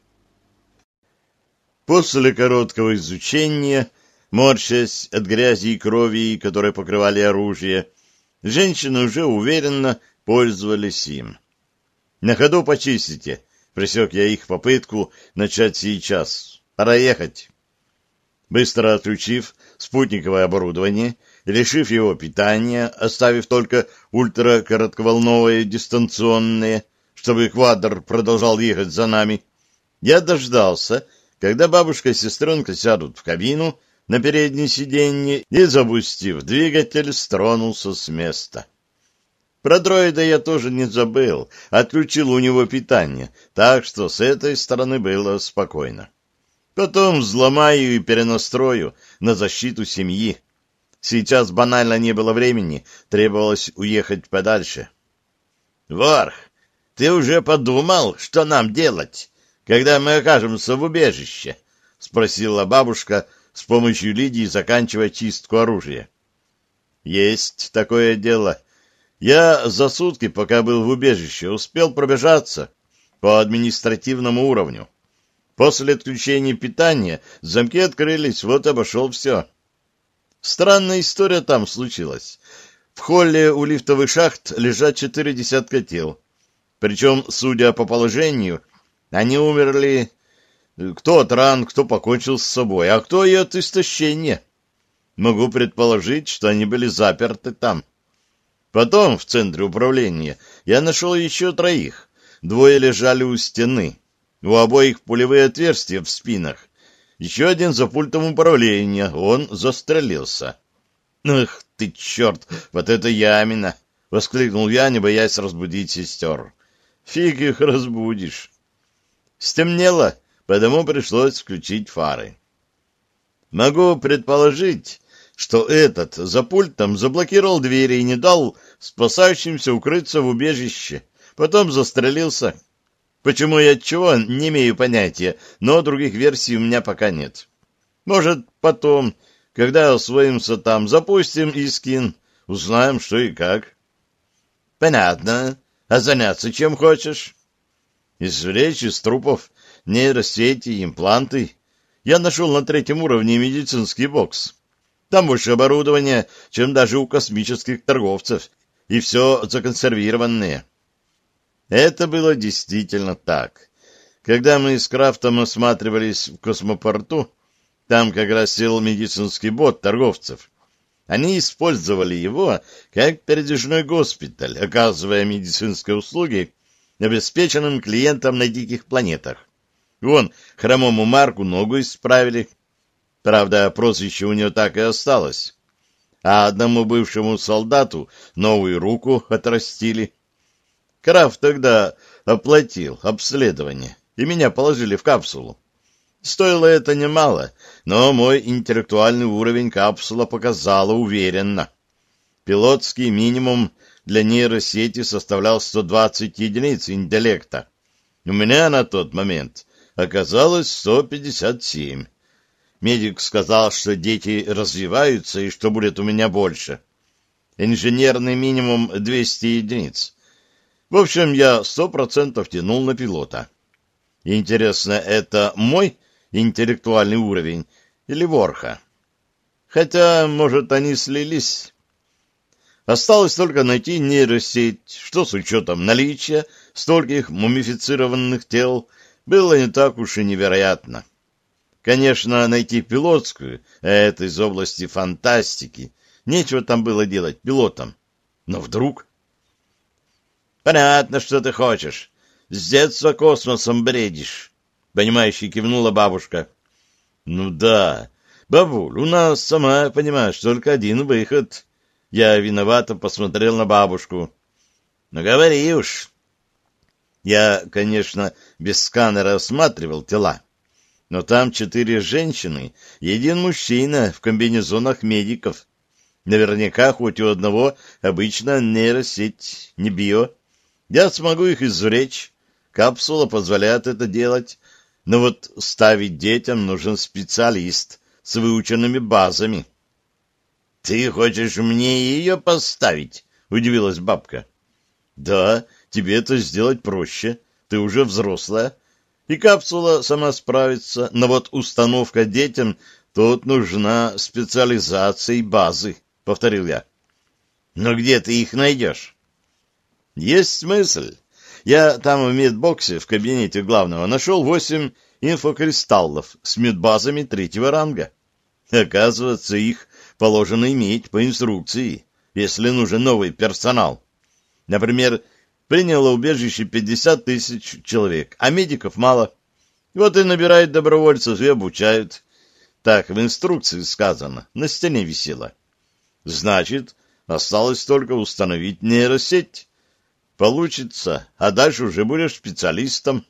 После короткого изучения, морщась от грязи и крови, которые покрывали оружие, женщины уже уверенно пользовались им. «На ходу почистите», — пресек я их попытку начать сейчас. «Пора ехать». Быстро отключив спутниковое оборудование, лишив его питания, оставив только ультракоротковолновое дистанционное, чтобы квадр продолжал ехать за нами, я дождался, когда бабушка и сестренка сядут в кабину на переднее сиденье и, запустив двигатель, стронулся с места. Про дроида я тоже не забыл, отключил у него питание, так что с этой стороны было спокойно. Потом взломаю и перенастрою на защиту семьи. Сейчас банально не было времени, требовалось уехать подальше. «Ворх, ты уже подумал, что нам делать, когда мы окажемся в убежище?» — спросила бабушка, с помощью Лидии заканчивая чистку оружия. «Есть такое дело. Я за сутки, пока был в убежище, успел пробежаться по административному уровню. После отключения питания замки открылись, вот обошел все. Странная история там случилась. В холле у лифтовых шахт лежат четыре десятка тел. Причем, судя по положению, они умерли кто от ран, кто покончил с собой, а кто и от истощения. Могу предположить, что они были заперты там. Потом в центре управления я нашел еще троих. Двое лежали у стены. У обоих пулевые отверстия в спинах. Еще один за пультом управления. Он застрелился. «Ах ты, черт! Вот это ямина!» — воскликнул я, не боясь разбудить сестер. «Фиг их разбудишь!» Стемнело, поэтому пришлось включить фары. Могу предположить, что этот за пультом заблокировал двери и не дал спасающимся укрыться в убежище. Потом застрелился. Почему и от чего, не имею понятия, но других версий у меня пока нет. Может, потом, когда освоимся там, запустим Искин, узнаем, что и как. Понятно. А заняться чем хочешь? Извлечь из трупов нейросети, импланты. Я нашел на третьем уровне медицинский бокс. Там больше оборудования, чем даже у космических торговцев, и все законсервированное. Это было действительно так. Когда мы с Крафтом осматривались в космопорту, там как раз сел медицинский бот торговцев. Они использовали его как передвижной госпиталь, оказывая медицинские услуги обеспеченным клиентам на диких планетах. Вон, хромому Марку ногу исправили. Правда, прозвище у нее так и осталось. А одному бывшему солдату новую руку отрастили. Крафт тогда оплатил обследование, и меня положили в капсулу. Стоило это немало, но мой интеллектуальный уровень капсула показала уверенно. Пилотский минимум для нейросети составлял сто двадцать единиц интеллекта. У меня на тот момент оказалось сто пятьдесят семь. Медик сказал, что дети развиваются и что будет у меня больше. Инженерный минимум двести единиц. В общем, я сто процентов тянул на пилота. Интересно, это мой интеллектуальный уровень или Ворха? Хотя, может, они слились. Осталось только найти нейросеть, что с учетом наличия стольких мумифицированных тел было не так уж и невероятно. Конечно, найти пилотскую, а это из области фантастики, нечего там было делать пилотам. Но вдруг... «Понятно, что ты хочешь. С детства космосом бредишь», — понимающе кивнула бабушка. «Ну да, бабуль, у нас, сама понимаешь, только один выход». Я виновато посмотрел на бабушку. «Ну говори уж». Я, конечно, без сканера осматривал тела, но там четыре женщины и один мужчина в комбинезонах медиков. Наверняка хоть у одного обычная нейросеть, не био. Я смогу их извлечь, капсула позволяет это делать, но вот ставить детям нужен специалист с выученными базами. — Ты хочешь мне ее поставить? — удивилась бабка. — Да, тебе это сделать проще, ты уже взрослая, и капсула сама справится, но вот установка детям тут нужна специализация и базы, — повторил я. — Но где ты их найдешь? Есть мысль. Я там в медбоксе в кабинете главного нашел восемь инфокристаллов с медбазами третьего ранга. Оказывается, их положено иметь по инструкции, если нужен новый персонал. Например, приняло убежище пятьдесят тысяч человек, а медиков мало. Вот и набирают добровольцев и обучают. Так в инструкции сказано, на стене висело. Значит, осталось только установить нейросеть. Получится, а дальше уже будешь специалистом.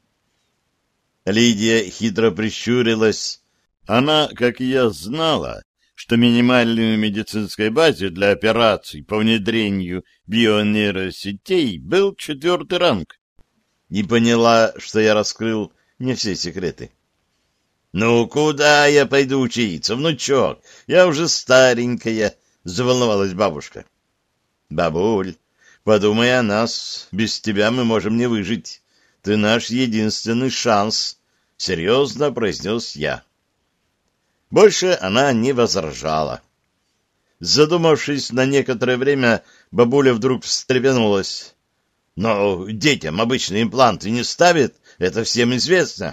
Лидия хитро прищурилась. Она, как и я, знала, что минимальной медицинской базе для операций по внедрению бионейросетей был четвертый ранг. И поняла, что я раскрыл не все секреты. «Ну, куда я пойду учиться, внучок? Я уже старенькая», — заволновалась бабушка. «Бабуль, подумай о нас. Без тебя мы можем не выжить. Ты наш единственный шанс», — серьезно произнес я. Больше она не возражала. Задумавшись на некоторое время, бабуля вдруг встрепенулась. «Но детям обычные импланты не ставят, это всем известно».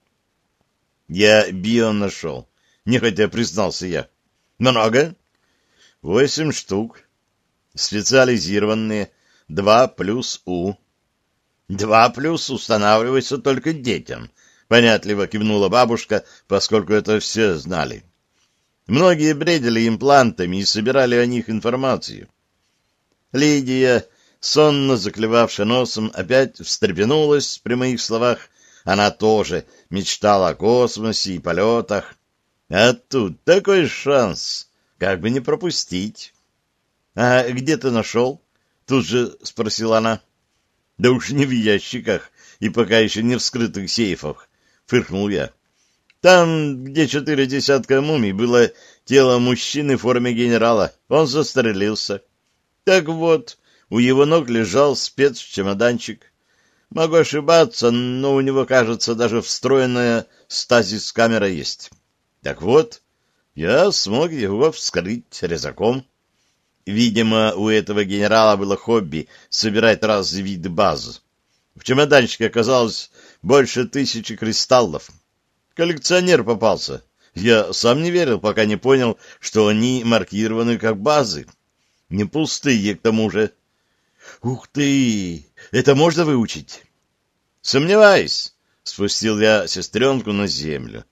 «Я био нашел», — нехотя признался я. «Много?» «Восемь штук. Специализированные. Два плюс У». «Два плюс устанавливается только детям», — понятливо кивнула бабушка, поскольку это все знали. Многие бредили имплантами и собирали о них информацию. Лидия, сонно заклевавшая носом, опять встрепенулась при моих словах. Она тоже мечтала о космосе и полетах. А тут такой шанс, как бы не пропустить. — А где ты нашел? — тут же спросила она. — Да уж не в ящиках и пока еще не вскрытых сейфах, — фыркнул я. Там, где четыре десятка мумий, было тело мужчины в форме генерала. Он застрелился. Так вот, у его ног лежал спецчемоданчик. Могу ошибаться, но у него, кажется, даже встроенная стазис-камера есть. Так вот, я смог его вскрыть резаком. Видимо, у этого генерала было хобби собирать разные виды баз. В чемоданчике оказалось больше тысячи кристаллов. Коллекционер попался. Я сам не верил, пока не понял, что они маркированы как базы. Не пустые, к тому же. Ух ты! Это можно выучить? Сомневаюсь. Спустил я сестренку на землю.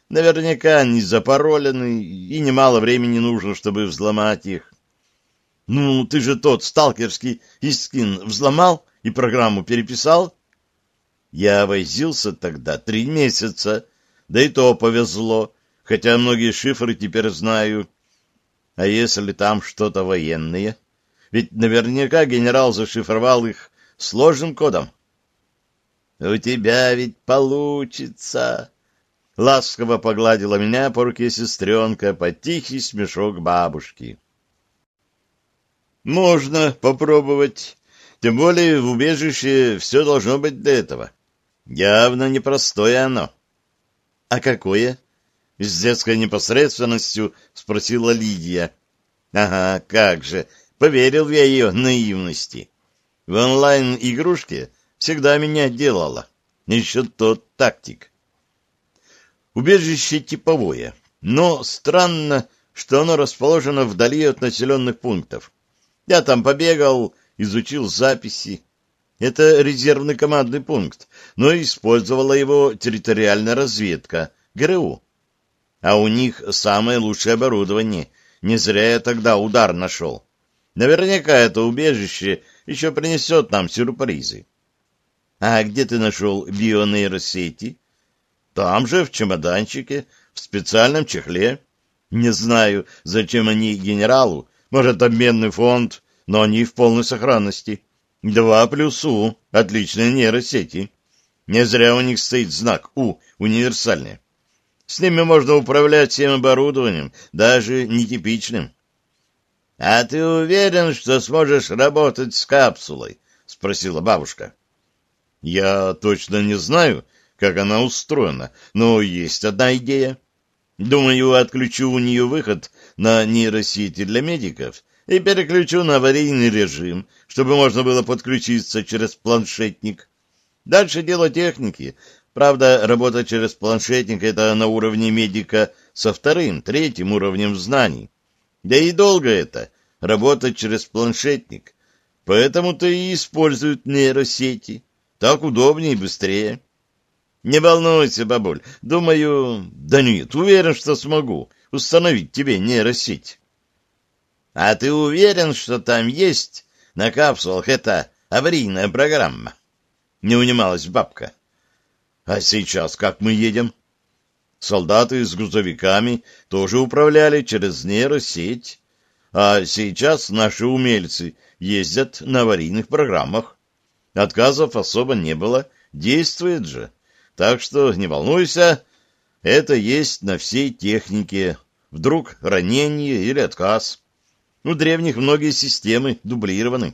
Наверняка они запаролены, и немало времени нужно, чтобы взломать их. Ну, ты же тот сталкерский искин взломал и программу переписал? Я возился тогда три месяца, да и то повезло, хотя многие шифры теперь знаю. А если там что-то военное? Ведь наверняка генерал зашифровал их сложным кодом. — У тебя ведь получится! — ласково погладила меня по руке сестренка под тихий смешок бабушки. — Можно попробовать. Тем более в убежище все должно быть для этого. Явно непростое оно. — А какое? — с детской непосредственностью спросила Лидия. — Ага, как же, поверил я ее наивности. В онлайн-игрушке всегда меня делала. Еще тот тактик. Убежище типовое, но странно, что оно расположено вдали от населенных пунктов. Я там побегал, изучил записи. Это резервный командный пункт, но использовала его территориальная разведка, ГРУ. А у них самое лучшее оборудование. Не зря я тогда удар нашел. Наверняка это убежище еще принесет нам сюрпризы. А где ты нашел бионейросети? Там же, в чемоданчике, в специальном чехле. Не знаю, зачем они генералу. Может, обменный фонд, но они в полной сохранности. Два плюс У, отличные нейросети. Не зря у них стоит знак У, универсальный. С ними можно управлять всем оборудованием, даже нетипичным. — А ты уверен, что сможешь работать с капсулой? — спросила бабушка. — Я точно не знаю, как она устроена, но есть одна идея. Думаю, отключу у нее выход на нейросети для медиков и переключу на аварийный режим, чтобы можно было подключиться через планшетник. Дальше дело техники. Правда, работа через планшетник — это на уровне медика со вторым, третьим уровнем знаний. Да и долго это — работать через планшетник. Поэтому-то и используют нейросети. Так удобнее и быстрее. Не волнуйся, бабуль. Думаю... Да нет, уверен, что смогу установить тебе нейросеть. А ты уверен, что там есть на капсулах эта аварийная программа? Не унималась бабка. А сейчас как мы едем? Солдаты с грузовиками тоже управляли через нейросеть. А сейчас наши умельцы ездят на аварийных программах. Отказов особо не было. Действует же. Так что не волнуйся, это есть на всей технике. Вдруг ранение или отказ. У древних многие системы дублированы.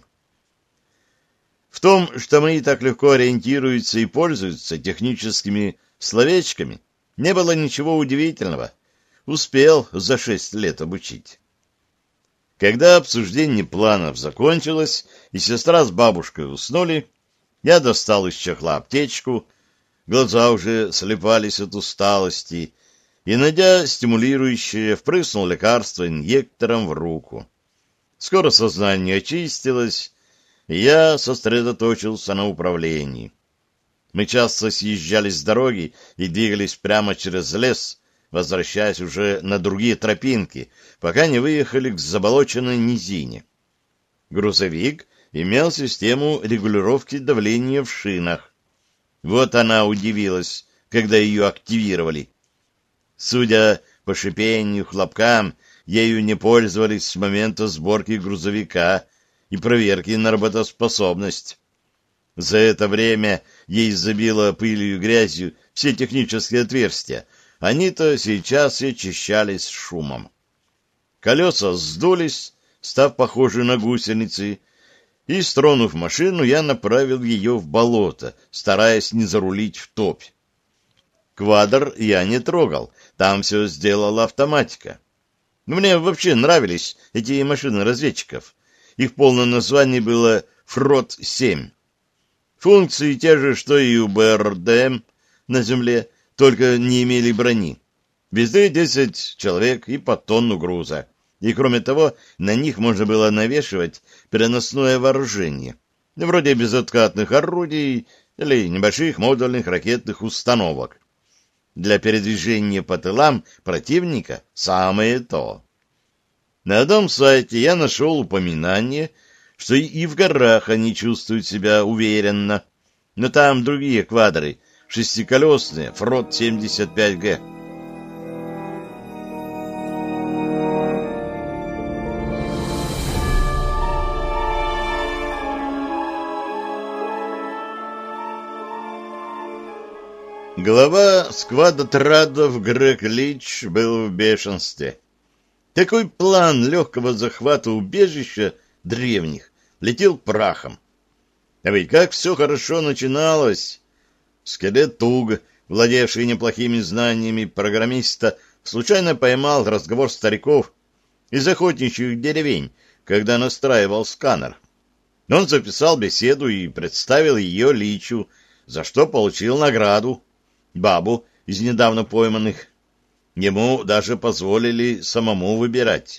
В том, что мои так легко ориентируются и пользуются техническими словечками, не было ничего удивительного. Успел за шесть лет обучить. Когда обсуждение планов закончилось, и сестра с бабушкой уснули, я достал из чехла аптечку, глаза уже слепались от усталости, и, найдя стимулирующее, впрыснул лекарство инъектором в руку. Скоро сознание очистилось, и я сосредоточился на управлении. Мы часто съезжали с дороги и двигались прямо через лес, возвращаясь уже на другие тропинки, пока не выехали к заболоченной низине. Грузовик имел систему регулировки давления в шинах. Вот она удивилась, когда ее активировали. Судя по шипению, хлопкам, ею не пользовались с момента сборки грузовика и проверки на работоспособность. За это время ей забило пылью и грязью все технические отверстия. Они-то сейчас и очищались шумом. Колеса сдулись, став похожи на гусеницы, и, стронув машину, я направил ее в болото, стараясь не зарулить в топь. Квадр я не трогал, там все сделала автоматика. Мне вообще нравились эти машины разведчиков. Их полное название было Фрот семь. Функции те же, что и у БРДМ на земле, только не имели брони. Везде десять человек и по тонну груза. И, кроме того, на них можно было навешивать переносное вооружение, вроде безоткатных орудий или небольших модульных ракетных установок. Для передвижения по тылам противника самое то. На одном сайте я нашел упоминание, что и в горах они чувствуют себя уверенно, но там другие квадры, шестиколесные, Фрот семьдесят пять Г. Глава сквадотрадов Грег Лич был в бешенстве. Такой план легкого захвата убежища древних летел прахом. А ведь как все хорошо начиналось! Скелет Туг, владевший неплохими знаниями программиста, случайно поймал разговор стариков из охотничьих деревень, когда настраивал сканер. Он записал беседу и представил ее Личу, за что получил награду — бабу из недавно пойманных. Ему даже позволили самому выбирать.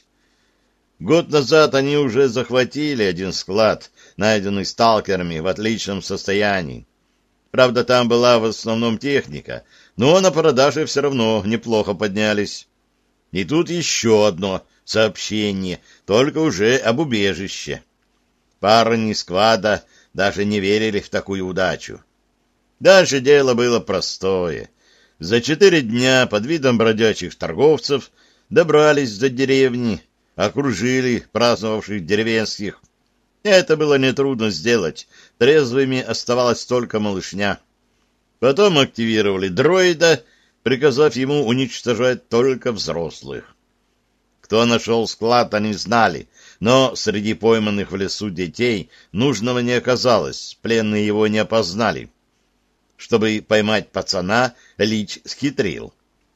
Год назад они уже захватили один склад, найденный сталкерами в отличном состоянии. Правда, там была в основном техника, но на продаже все равно неплохо поднялись. И тут еще одно сообщение, только уже об убежище. Парни сквада даже не верили в такую удачу. Дальше дело было простое. За четыре дня под видом бродячих торговцев добрались до деревни, окружили праздновавших деревенских. Это было нетрудно сделать, трезвыми оставалась только малышня. Потом активировали дроида, приказав ему уничтожать только взрослых. Кто нашел склад, они знали, но среди пойманных в лесу детей нужного не оказалось, пленные его не опознали. Чтобы поймать пацана, Лич схитрил.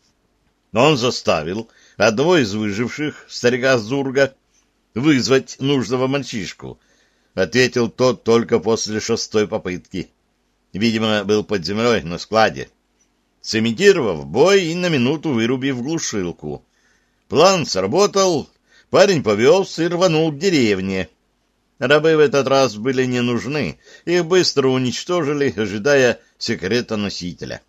Он заставил одного из выживших, старика Зурга, вызвать нужного мальчишку. Ответил тот только после шестой попытки. Видимо, был под землей на складе. Сымитировав бой и на минуту вырубив глушилку. План сработал, парень повелся и рванул к деревне. Рабы в этот раз были не нужны, их быстро уничтожили, ожидая секретоносителя.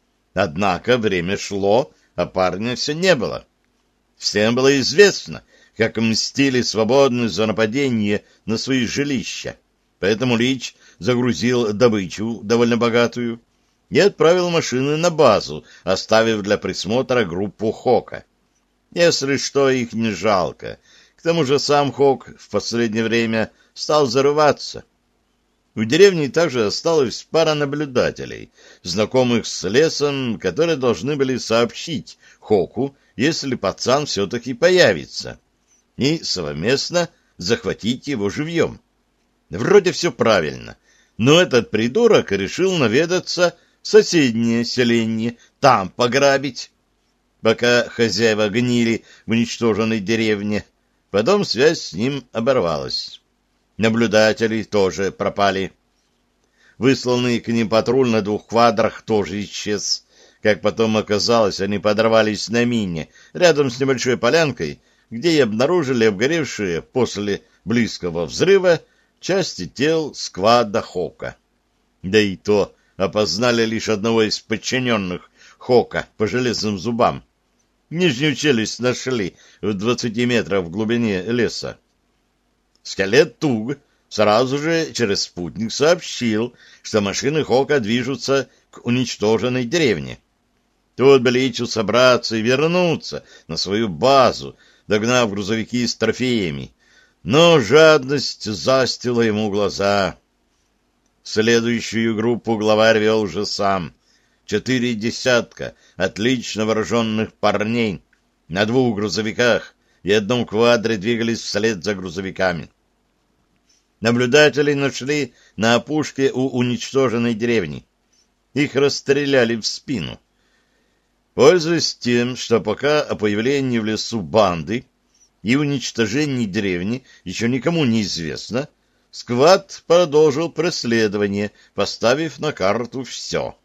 Однако время шло, а парня все не было. Всем было известно, как мстили свободные за нападение на свои жилища, поэтому Лич загрузил добычу, довольно богатую, и отправил машины на базу, оставив для присмотра группу Хока. Если что, их не жалко. К тому же сам Хок в последнее время стал зарываться. В деревне также осталась пара наблюдателей, знакомых с лесом, которые должны были сообщить Хоку, если пацан все-таки появится, и совместно захватить его живьем. Вроде все правильно, но этот придурок решил наведаться в соседнее селение, там пограбить, пока хозяева гнили в уничтоженной деревне. Потом связь с ним оборвалась. Наблюдатели тоже пропали. Высланный к ним патруль на двух квадрах тоже исчез. Как потом оказалось, они подорвались на мине рядом с небольшой полянкой, где и обнаружили обгоревшие после близкого взрыва части тел сквада Хока. Да и то опознали лишь одного из подчиненных Хока по железным зубам. Нижнюю челюсть нашли в двадцати метрах в глубине леса. Скелет Туг сразу же через спутник сообщил, что машины Хока движутся к уничтоженной деревне. Тут бы Личу собраться и вернуться на свою базу, догнав грузовики с трофеями. Но жадность застила ему глаза. Следующую группу главарь вел уже сам. Четыре десятка отлично вооруженных парней на двух грузовиках и одном квадре двигались вслед за грузовиками. Наблюдателей нашли на опушке у уничтоженной деревни. Их расстреляли в спину. Пользуясь тем, что пока о появлении в лесу банды и уничтожении деревни еще никому не известно, сквад продолжил преследование, поставив на карту все.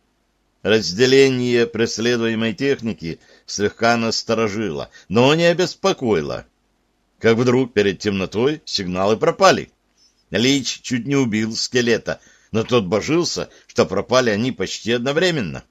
Разделение преследуемой техники слегка насторожило, но не обеспокоило. Как вдруг перед темнотой сигналы пропали. Лич чуть не убил скелета, но тот божился, что пропали они почти одновременно.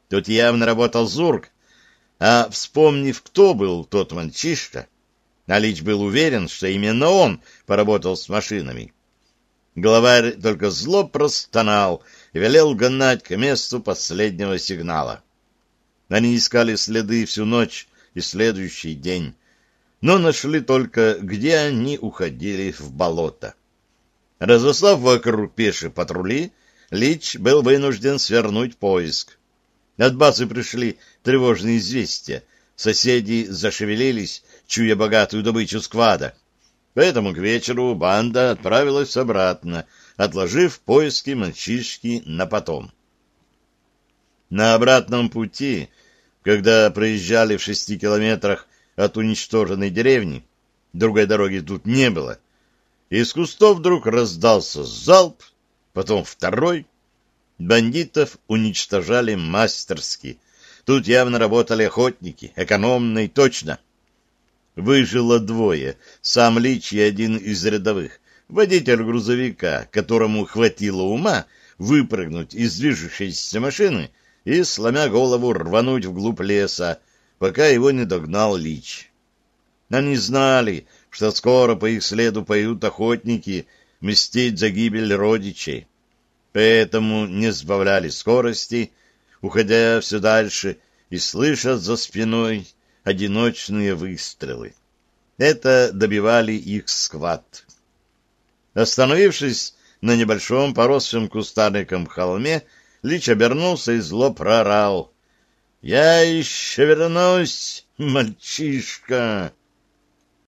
Тут явно работал Зург, а вспомнив, кто был тот мальчишка, Налич был уверен, что именно он поработал с машинами. Главарь только зло простонал и велел гнать к месту последнего сигнала. Они искали следы всю ночь и следующий день, но нашли только, где они уходили в болото. Разослав вокруг пешие патрули, Лич был вынужден свернуть поиск. От базы пришли тревожные известия. Соседи зашевелились, чуя богатую добычу сквада. Поэтому к вечеру банда отправилась обратно, отложив поиски мальчишки на потом. На обратном пути, когда проезжали в шести километрах от уничтоженной деревни, другой дороги тут не было, из кустов вдруг раздался залп, потом второй. Бандитов уничтожали мастерски. Тут явно работали охотники, экономно и точно. Выжило двое, сам Лич и один из рядовых, водитель грузовика, которому хватило ума выпрыгнуть из движущейся машины и, сломя голову, рвануть вглубь леса, пока его не догнал Лич. Они знали, что скоро по их следу пойдут охотники мстить за гибель родичей, поэтому не сбавляли скорости, уходя все дальше и слыша за спиной одиночные выстрелы. Это добивали их сквад. Остановившись на небольшом поросшем кустарником холме, Лич обернулся и зло проорал: «Я еще вернусь, мальчишка!»